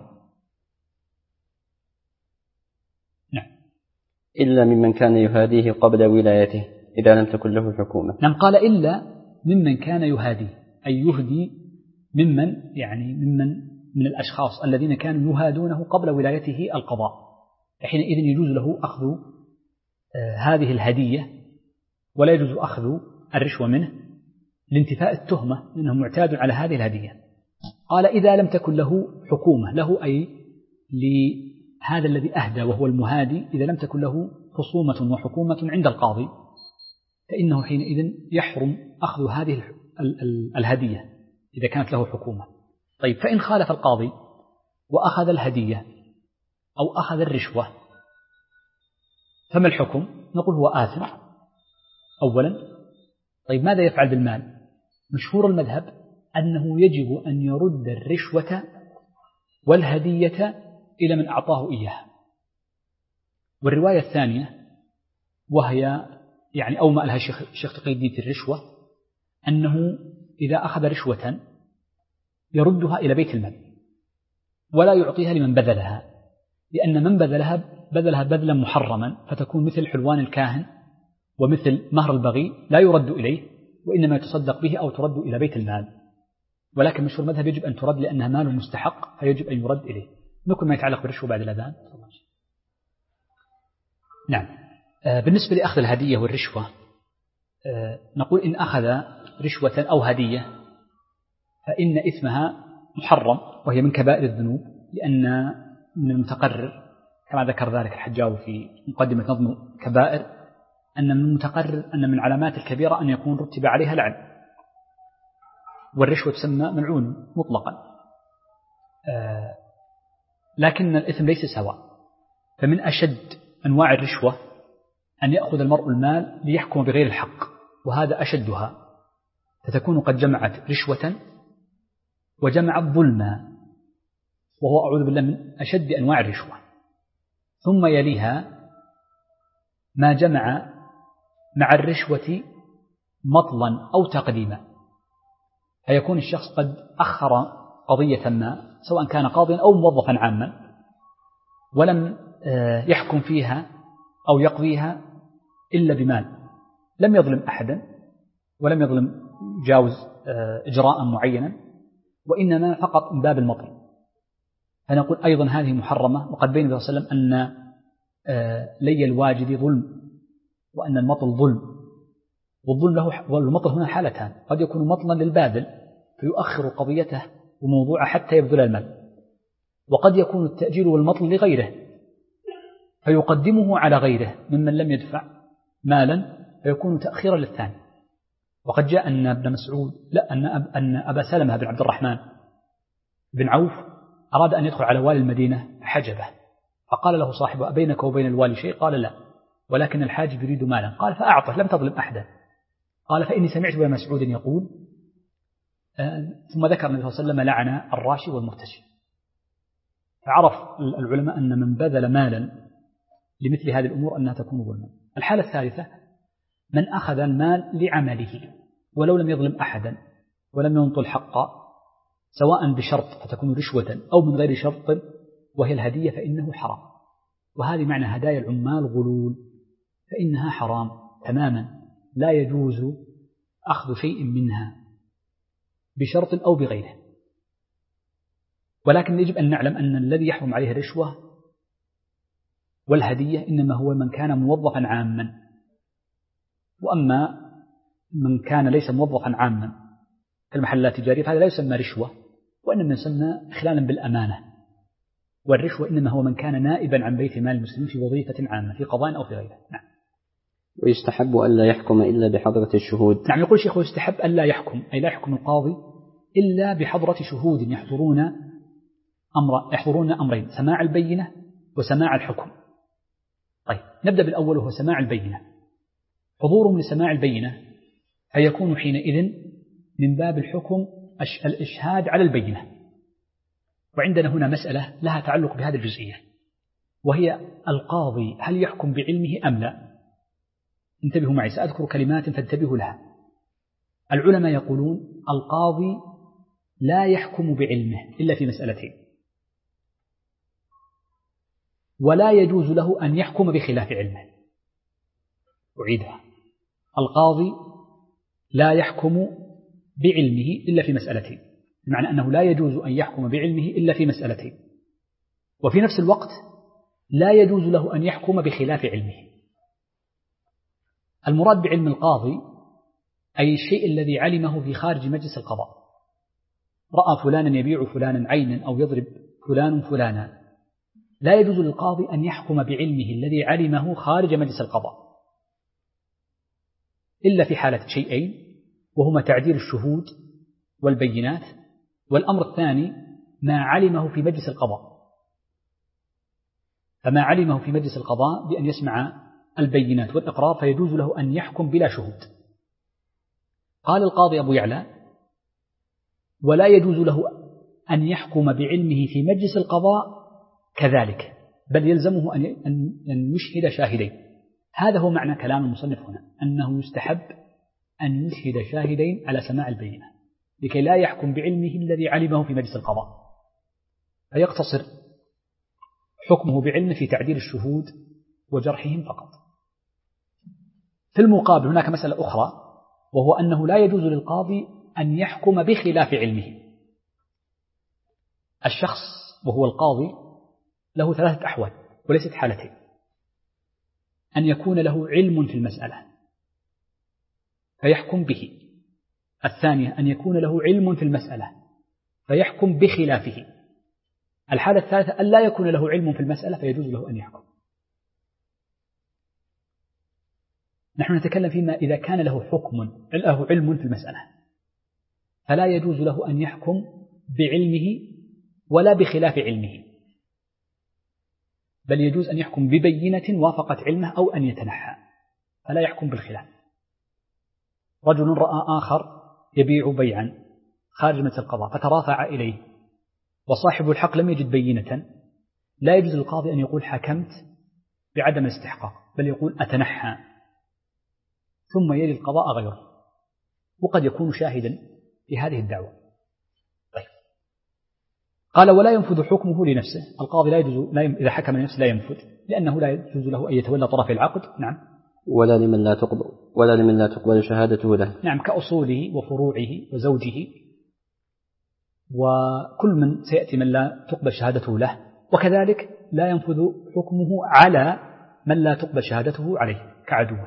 Speaker 2: نعم.
Speaker 1: إلا ممن كان يهاديه قبل ولايته إذا لم تكن له حكومة.
Speaker 2: نعم، قال: إلا ممن كان يهاديه، أي يهدي ممن من الأشخاص الذين كانوا يهادونه قبل ولايته القضاء، حينئذ يجوز له أخذ هذه الهدية، ولا يجوز أخذ الرشوة منه لانتفاء التهمة لأنه معتاد على هذه الهدية. قال: إذا لم تكن له حكومة، له أي لهذا الذي أهدى وهو المهادي، إذا لم تكن له خصومة وحكومة عند القاضي فإنه حينئذ يحرم أخذ هذه الهدية إذا كانت له حكومة. طيب، فإن خالف القاضي وأخذ الهدية أو أخذ الرشوة فما الحكم؟ نقول هو آثم أولا. طيب، ماذا يفعل بالمال؟ مشهور المذهب أنه يجب أن يرد الرشوة والهدية إلى من أعطاه إياها. والرواية الثانية وهي يعني أومأ لها الشيخ تقي الدين في الرشوة أنه إذا أخذ رشوة يردها إلى بيت المال ولا يعطيها لمن بذلها، لأن من بذلها بذلا محرما، فتكون مثل حلوان الكاهن ومثل مهر البغي لا يرد إليه، وإنما يتصدق به أو ترد إلى بيت المال. ولكن مشهور المذهب يجب أن ترد لأنها مال مستحق فيجب أن يرد إليه. نكمل ما يتعلق بالرشوة بعد الأذان. نعم. بالنسبة لأخذ الهدية والرشوة نقول إن أخذ رشوة أو هدية فإن إثمها محرم، وهي من كبائر الذنوب، لأن من المتقرر كما ذكر ذلك الحجاوي في مقدمة نظم كبائر أن من المتقرر أن من علامات الكبيرة أن يكون رتب عليها لعن، والرشوة تسمى ملعون مطلقا. لكن الإثم ليس سواء، فمن أشد أنواع الرشوة أن يأخذ المرء المال ليحكم بغير الحق، وهذا أشدها، فتكون قد جمعت رشوة وجمعت ظلما، وهو أعوذ بالله من أشد أنواع الرشوة. ثم يليها ما جمع مع الرشوة مطلا أو تقديما، فيكون الشخص قد أخر قضية ما سواء كان قاضيا أو موظفا عاما ولم يحكم فيها أو يقضيها إلا بمال، لم يظلم أحدا ولم يظلم جاوز إجراء معينا، وإنما فقط من باب المطل، فنقول أيضا هذه محرمة. وقد بين النبي صلى الله عليه وسلم أن لي الواجد ظلم وأن المطل ظلم، والمطل هنا حالتان: قد يكون مطلا للباذل فيؤخر قضيته وموضوعه حتى يبذل المال، وقد يكون التأجيل والمطل لغيره فيقدمه على غيره ممن لم يدفع مالا فيكون تأخيرا للثاني. وقد جاء أن ابن مسعود أن أبا سلمة بن عبد الرحمن بن عوف أراد أن يدخل على والي المدينة حجبه، فقال له صاحبه: أبينك وبين الوالي شيء؟ قال: لا، ولكن الحاجب يريد مالا. قال: فأعطه، لم تظلم أحدا. قال: فإني سمعت ابن مسعود يقول. ثم ذكر النبي صلى الله عليه وسلم لعن الراشي والمرتشي. فعرف العلماء أن من بذل مالا لمثل هذه الأمور أنها تكون ظلما. الحالة الثالثة: من أخذ المال لعمله ولو لم يظلم أحدا ولم ينطل حقا، سواء بشرط فتكون رشوة أو من غير شرط وهي الهدية، فإنه حرام. وهذه معنى هدايا العمال غلول، فإنها حرام تماما، لا يجوز أخذ شيء منها بشرط أو بغيره. ولكن يجب أن نعلم أن الذي يحرم عليه الرشوة والهدية إنما هو من كان موظفا عاما، وأما من كان ليس موظفا عاما كالمحلات التجارية فهذا لا يسمى رشوة، وإنما يسمى إخلالا بالأمانة. والرشوة إنما هو من كان نائبا عن بيت مال المسلمين في وظيفة عامة في قضاء أو في غيره. نعم.
Speaker 1: ويستحب ألا يحكم إلا بحضرة الشهود.
Speaker 2: نعم، يقول الشيخ ويستحب ألا يحكم، أي لا يحكم القاضي إلا بحضرة شهود يحضرون أمرين: سماع البينة وسماع الحكم. طيب، نبدأ بالأول وهو سماع البينة. حضورهم لسماع البينة فيكون حينئذ من باب الحكم الإشهاد على البينة. وعندنا هنا مسألة لها تعلق بهذه الجزئية، وهي القاضي هل يحكم بعلمه أم لا؟ انتبهوا معي، سأذكر كلمات فانتبهوا لها. العلماء يقولون القاضي لا يحكم بعلمه إلا في مسألتين، ولا يجوز له أن يحكم بخلاف علمه. أعيدها: القاضي لا يحكم بعلمه إلا في مسألتين، بمعنى أنه لا يجوز أن يحكم بعلمه إلا في مسألتين، وفي نفس الوقت لا يجوز له أن يحكم بخلاف علمه. المراد بعلم القاضي أي الشيء الذي علمه في خارج مجلس القضاء. رأى فلانا يبيع فلانا عينا أو يضرب فلان فلانا، لا يجوز للقاضي أن يحكم بعلمه الذي علمه خارج مجلس القضاء إلا في حالة شيئين، وهما تعديل الشهود والبينات، والأمر الثاني ما علمه في مجلس القضاء. فما علمه في مجلس القضاء بأن يسمع البينات والإقرار فيجوز له أن يحكم بلا شهود. قال القاضي أبو يعلى: ولا يجوز له أن يحكم بعلمه في مجلس القضاء كذلك، بل يلزمه أن يشهد شاهدين. هذا هو معنى كلام المصنف هنا، أنه يستحب أن يشهد شاهدين على سماع البينة لكي لا يحكم بعلمه الذي علمه في مجلس القضاء، فيقتصر حكمه بعلمه في تعديل الشهود وجرحهم فقط. في المقابل هناك مسألة أخرى، وهو أنه لا يجوز للقاضي أن يحكم بخلاف علمه. الشخص وهو القاضي له ثلاثة أحوال وليست حالتين: أن يكون له علم في المسألة فيحكم به، الثانية أن يكون له علم في المسألة فيحكم بخلافه، الحالة الثالثة أن لا يكون له علم في المسألة فيجوز له أن يحكم. نحن نتكلم فيما إذا كان له علم في المسألة، فلا يجوز له أن يحكم بعلمه ولا بخلاف علمه، بل يجوز أن يحكم ببينة وافقت علمه أو أن يتنحى، فلا يحكم بالخلاف. رجل رأى آخر يبيع بيعا خارج مجلس القضاء فترافع إليه وصاحب الحق لم يجد بينة، لا يجوز للقاضي أن يقول حكمت بعدم الاستحقاق، بل يقول أتنحى، ثم يلي القضاء غيره، وقد يكون شاهدا في هذه الدعوة. طيب. قال: ولا ينفذ حكمه لنفسه. القاضي إذا حكم لنفسه لا ينفذ، لأنه لا يجوز له أن يتولى طرف العقد. نعم.
Speaker 1: ولا لمن لا تقبل شهادته له.
Speaker 2: نعم، كأصوله وفروعه وزوجه وكل من سيأتي من لا تقبل شهادته له، وكذلك لا ينفذ حكمه على من لا تقبل شهادته عليه كعدوه.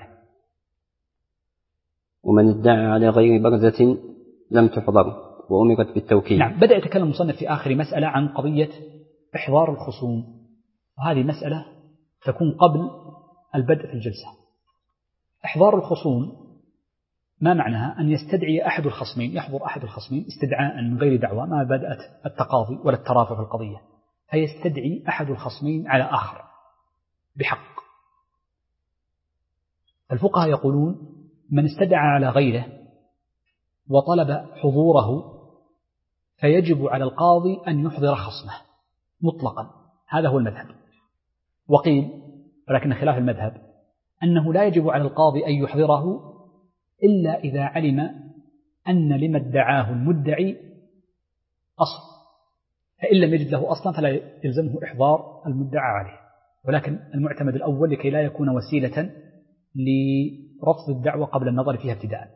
Speaker 1: ومن ادعى على غير برزة لم تحضر وأمرت بالتوكيل.
Speaker 2: نعم، بدأ يتكلم المصنف في آخر مسألة عن قضية إحضار الخصوم، وهذه مسألة تكون قبل البدء في الجلسة. إحضار الخصوم ما معناها؟ أن يستدعي أحد الخصمين، يحضر أحد الخصمين استدعاء من غير دعوة، ما بدأت التقاضي ولا الترافع في القضية، فيستدعي أحد الخصمين على آخر بحق. الفقهاء يقولون: من استدعى على غيره وطلب حضوره فيجب على القاضي أن يحضر خصمه مطلقا. هذا هو المذهب. وقيل، ولكن خلاف المذهب، أنه لا يجب على القاضي أن يحضره إلا إذا علم أن لما ادعاه المدعي أصل، فإن لم يجد له أصلا فلا يلزمه إحضار المدعى عليه. ولكن المعتمد الأول لكي لا يكون وسيلة لرفض الدعوة قبل النظر فيها ابتداء.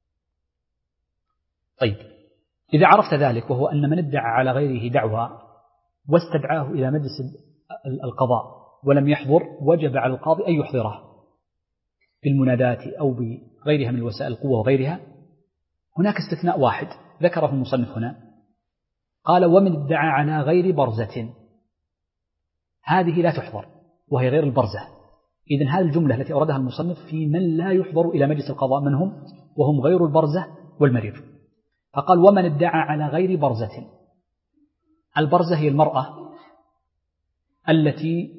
Speaker 2: طيب، إذا عرفت ذلك، وهو أن من ادعى على غيره دعوة واستدعاه إلى مجلس القضاء ولم يحضر، وجب على القاضي أن يحضره بالمنادات أو بغيرها من وسائل القوة وغيرها. هناك استثناء واحد ذكره المصنف هنا، قال ومن ادعى على غير برزة، هذه لا تحضر وهي غير البرزة. إذن هذه الجملة التي أوردها المصنف في من لا يحضر إلى مجلس القضاء، من هم؟ وهم غير البرزة والمريض. فقال ومن ادعى على غير برزة. البرزة هي المرأة التي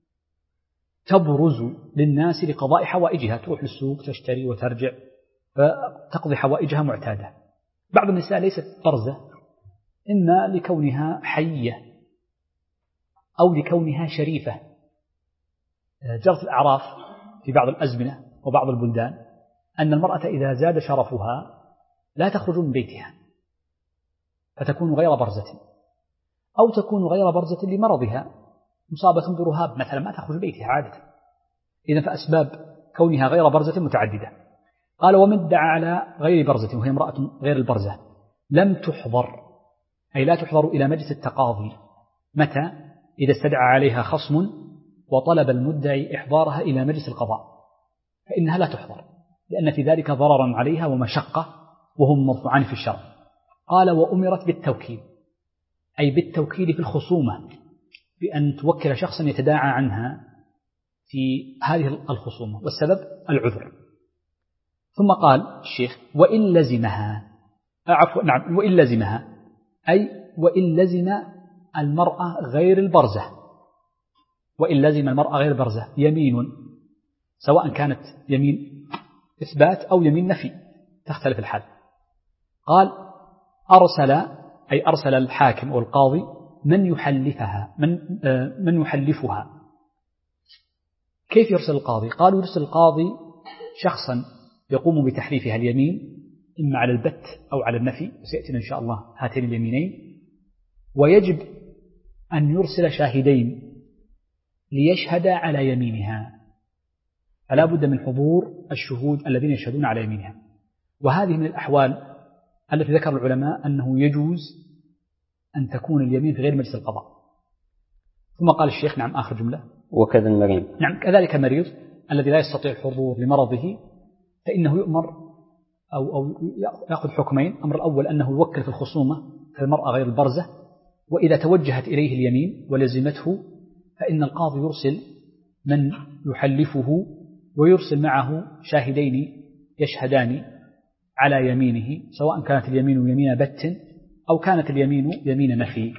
Speaker 2: تبرز للناس لقضاء حوائجها، تروح للسوق تشتري وترجع فتقضي حوائجها معتادة. بعض النساء ليست برزة إما لكونها حية أو لكونها شريفة. جرت الأعراف في بعض الأزمنة وبعض البلدان أن المرأة إذا زاد شرفها لا تخرج من بيتها فتكون غير برزة، أو تكون غير برزة لمرضها، مصابة برهاب مثلا ما تخرج بيتها عادة. إذن فأسباب كونها غير برزة متعددة. قال ومن ادعى على غير برزة، وهي امرأة غير البرزة، لم تحضر، أي لا تحضر إلى مجلس التقاضي. متى؟ إذا استدعى عليها خصم وطلب المدعي إحضارها إلى مجلس القضاء فإنها لا تحضر، لأن في ذلك ضررا عليها ومشقة وهم مرفوعان في الشرع. قال وأمرت بالتوكيل، أي بالتوكيل في الخصومة، بأن توكل شخصا يتداعى عنها في هذه الخصومة، والسبب العذر. ثم قال الشيخ وإن لزمها، نعم وإن لزمها، أي وإن لزم المرأة غير البرزة، وإن لزم المرأة غير البرزة يمين، سواء كانت يمين إثبات أو يمين نفي تختلف الحال. قال أرسل الحاكم أو القاضي من يحلفها. كيف يرسل القاضي؟ قالوا يرسل القاضي شخصا يقوم بتحليفها اليمين إما على البت أو على النفي، وسيأتينا إن شاء الله هاتين اليمينين. ويجب أن يرسل شاهدين ليشهدا على يمينها، فلا بد من حضور الشهود الذين يشهدون على يمينها. وهذه من الأحوال التي ذكر العلماء أنه يجوز أن تكون اليمين في غير مجلس القضاء. ثم قال الشيخ نعم آخر جملة
Speaker 1: وكذا المريض،
Speaker 2: نعم كذلك المريض الذي لا يستطيع الحضور لمرضه فإنه يؤمر أو يأخذ حكمين. الأمر الأول أنه يوكل في الخصومة في المرأة غير البرزة، وإذا توجهت إليه اليمين ولزمته فإن القاضي يرسل من يحلفه ويرسل معه شاهدين يشهدان على يمينه، سواء كانت اليمين يمين بت أو كانت اليمين يمين نفي.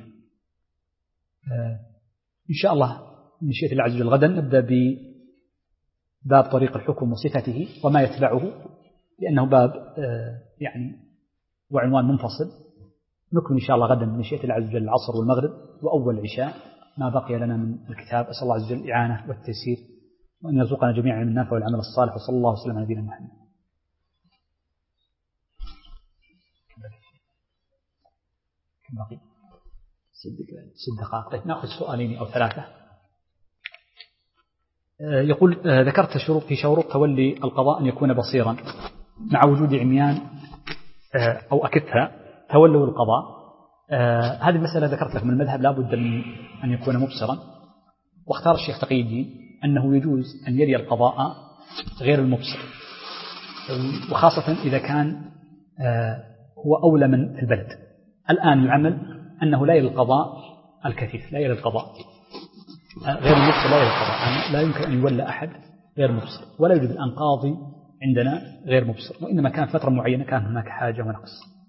Speaker 2: إن شاء الله من مشيئة الله عز وجل غدا نبدأ بباب طريق الحكم وصفته وما يتبعه، لأنه باب يعني وعنوان منفصل. نكمل إن شاء الله غدا من مشيئة الله عز وجل العصر والمغرب وأول العشاء ما بقي لنا من الكتاب. أسأل الله عز وجل الإعانة والتيسير، وأن يرزقنا جميعا من النافع والعمل الصالح، وصلى الله وسلم على نبينا محمد. كم بقي؟ 6 دقائق. طيب نأخذ سؤالين أو 3. يقول ذكرت في شروط تولي القضاء أن يكون بصيرا، مع وجود عميان أو أكثها تولوا القضاء. هذه المسألة ذكرت لكم المذهب لا بد من أن يكون مبصرا، واختار الشيخ تقي الدين أنه يجوز أن يلي القضاء غير المبصر، وخاصة إذا كان هو أولى من البلد. الآن العمل أنه لا يلي القضاء الكثيف، لا يلي القضاء غير المبصر، لا يلي القضاء، لا يمكن أن يولى أحد غير مبصر، ولا يوجد الآن قاضي عندنا غير مبصر، وإنما كان فترة معينة كان هناك حاجة ونقص.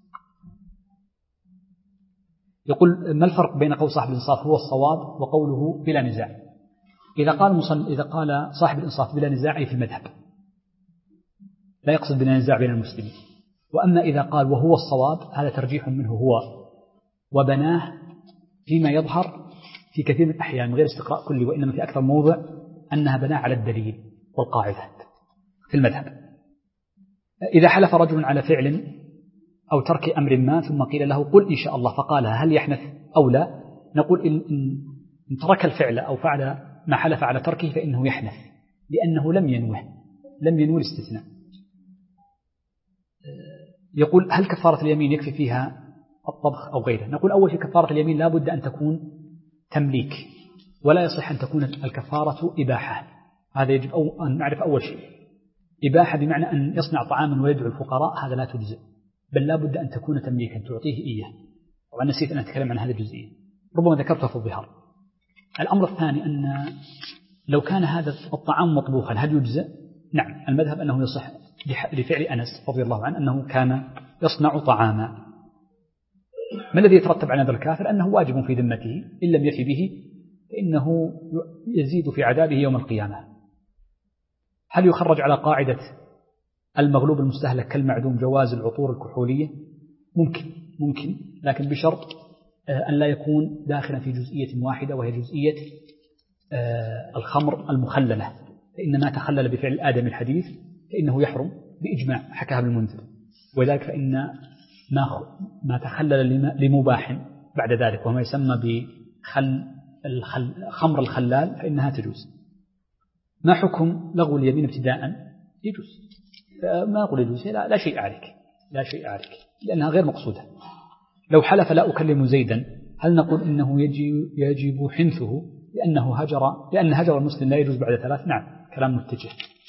Speaker 2: يقول ما الفرق بين قول صاحب الإنصاف هو الصواب وقوله بلا نزاع؟ إذا قال صاحب الإنصاف بلا نزاع أي في المذهب، لا يقصد بلا نزاع بين المسلمين. وأما إذا قال وهو الصواب هذا ترجيح منه هو، وبناه فيما يظهر في كثير من الأحيان من غير استقراء كلي، وإنما في أكثر موضع أنها بناه على الدليل والقاعدة في المذهب. إذا حلف رجل على فعل أو ترك أمر ما ثم قيل له قل إن شاء الله فقالها هل يحنث أو لا؟ نقول إن ترك الفعل أو فعل ما حلف على تركه فإنه يحنث، لأنه لم ينوي الاستثناء. يقول هل كفارة اليمين يكفي فيها الطبخ أو غيره؟ نقول أول شيء كفارة اليمين لا بد أن تكون تمليك، ولا يصح أن تكون الكفارة إباحة. هذا يجب أن نعرف أول شيء. إباحة بمعنى أن يصنع طعاما ويدعو الفقراء، هذا لا تجزئ، بل لا بد أن تكون تمليكا تعطيه إياه. طبعا نسيت أن أتكلم عن هذه الجزئية، ربما ذكرتها في الظهر. الأمر الثاني أن لو كان هذا الطعام مطبوخا هل يجزئ؟ نعم، المذهب أنه يصح لفعل أنس رضي الله عنه أنه كان يصنع طعاما. ما الذي يترتب على هذا الكافر؟ أنه واجب في ذمته، إن لم يفي به فإنه يزيد في عذابه يوم القيامة. هل يخرج على قاعدة المغلوب المستهلك كالمعدوم جواز العطور الكحولية؟ ممكن، لكن بشرط أن لا يكون داخلا في جزئية واحدة، وهي جزئية الخمر المخللة، فإن ما تخلل بفعل الآدم الحديث فإنه يحرم بإجماع، حكاها ابن المنذر. وذلك فإن ما تخلل لمباح بعد ذلك وما يسمى بخمر الخلال فإنها تجوز. ما حكم لغو اليمين ابتداء؟ يجوز، ما أقول يجوز، لا شيء عليك لأنها غير مقصودة. لو حلف لا أكلم زيدا هل نقول إنه يجب حنثه لأن هجر المسلم لا يجوز بعد 3؟ نعم، كلام متجه.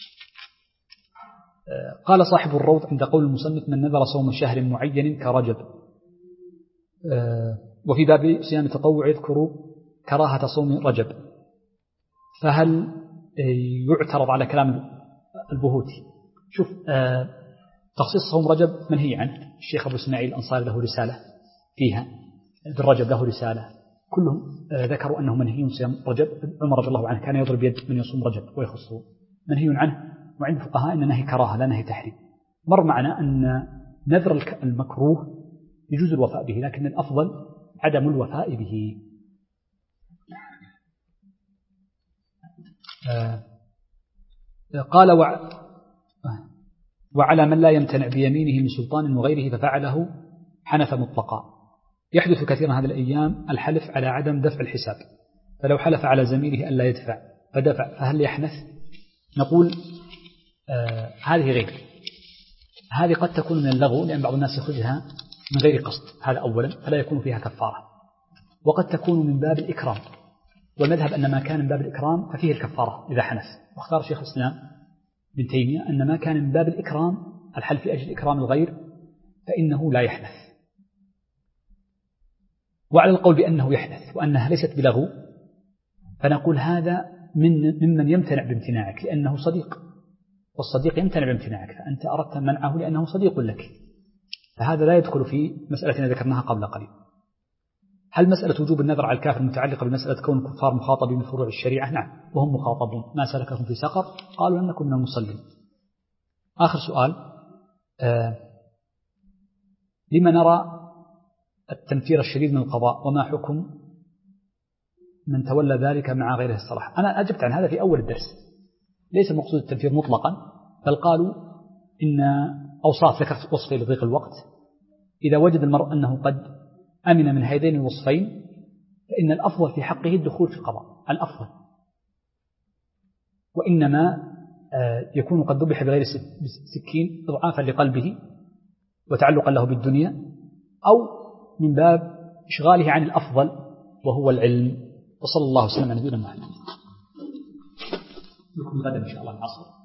Speaker 2: قال صاحب الروض عند قول المصنف من نذر صوم شهر معين كرجب، وفي باب صيام التطوع يذكر كراهة صوم رجب، فهل يعترض على كلام البهوتي؟ شوف، تخصيص صوم رجب منهي عنه. الشيخ أبو إسماعيل الأنصاري له رسالة فيها، بالرجب له رسالة، كلهم ذكروا أنه منهي صيام رجب. عمر رضي الله عنه كان يضرب يد من يصوم رجب ويخصه، منهي عنه. وعند الفقهاء أن نهي كراهة لا نهي تحريم. مر معنا أن نذر المكروه يجوز الوفاء به، لكن الأفضل عدم الوفاء به. قال وعلى من لا يمتنع بيمينه من سلطان وغيره ففعله حنث مطلقا. يحدث كثيرا هذه الأيام الحلف على عدم دفع الحساب، فلو حلف على زميله ألا يدفع فدفع فهل يحنث؟ نقول هذه غير، هذه قد تكون من اللغو لأن بعض الناس يخرجها من غير قصد، هذا أولا فلا يكون فيها كفارة. وقد تكون من باب الإكرام، والمذهب أن ما كان من باب الإكرام ففيه الكفارة إذا حنث. واختار شيخ الإسلام ابن تيمية أن ما كان من باب الإكرام الحلف لأجل إكرام الغير فإنه لا يحنث. وعلى القول بأنه يحنث وأنها ليست بلغو فنقول هذا ممن يمتنع بامتناعك لأنه صديق، والصديق يمتنع بامتناعك، فأنت أردت منعه لأنه صديق لك، فهذا لا يدخل في مسألة ذكرناها قبل قليل. هل مسألة وجوب النذر على الكافر متعلقة بمسألة كون الكفار مخاطبين بفروع الشريعة؟ نعم، وهم مخاطبون. ما سلكهم في سقر؟ قالوا لم نكن من المصلين. آخر سؤال، لما نرى التنفير الشديد من القضاء وما حكم من تولى ذلك مع غيره الصلاح؟ أنا أجبت عن هذا في أول الدرس. ليس المقصود التنفير مطلقا، بل قالوا إن أوصاف، ذكرت وصفين لضيق الوقت، إذا وجد المرء أنه قد أمن من هذين الوصفين فإن الأفضل في حقه الدخول في القضاء، الأفضل. وإنما يكون قد ذبح بغير سكين إضعافا لقلبه وتعلقا له بالدنيا، أو من باب إشغاله عن الأفضل وهو العلم. وصلى الله وسلم على نبينا محمد. نكمل غدا إن شاء الله العصر.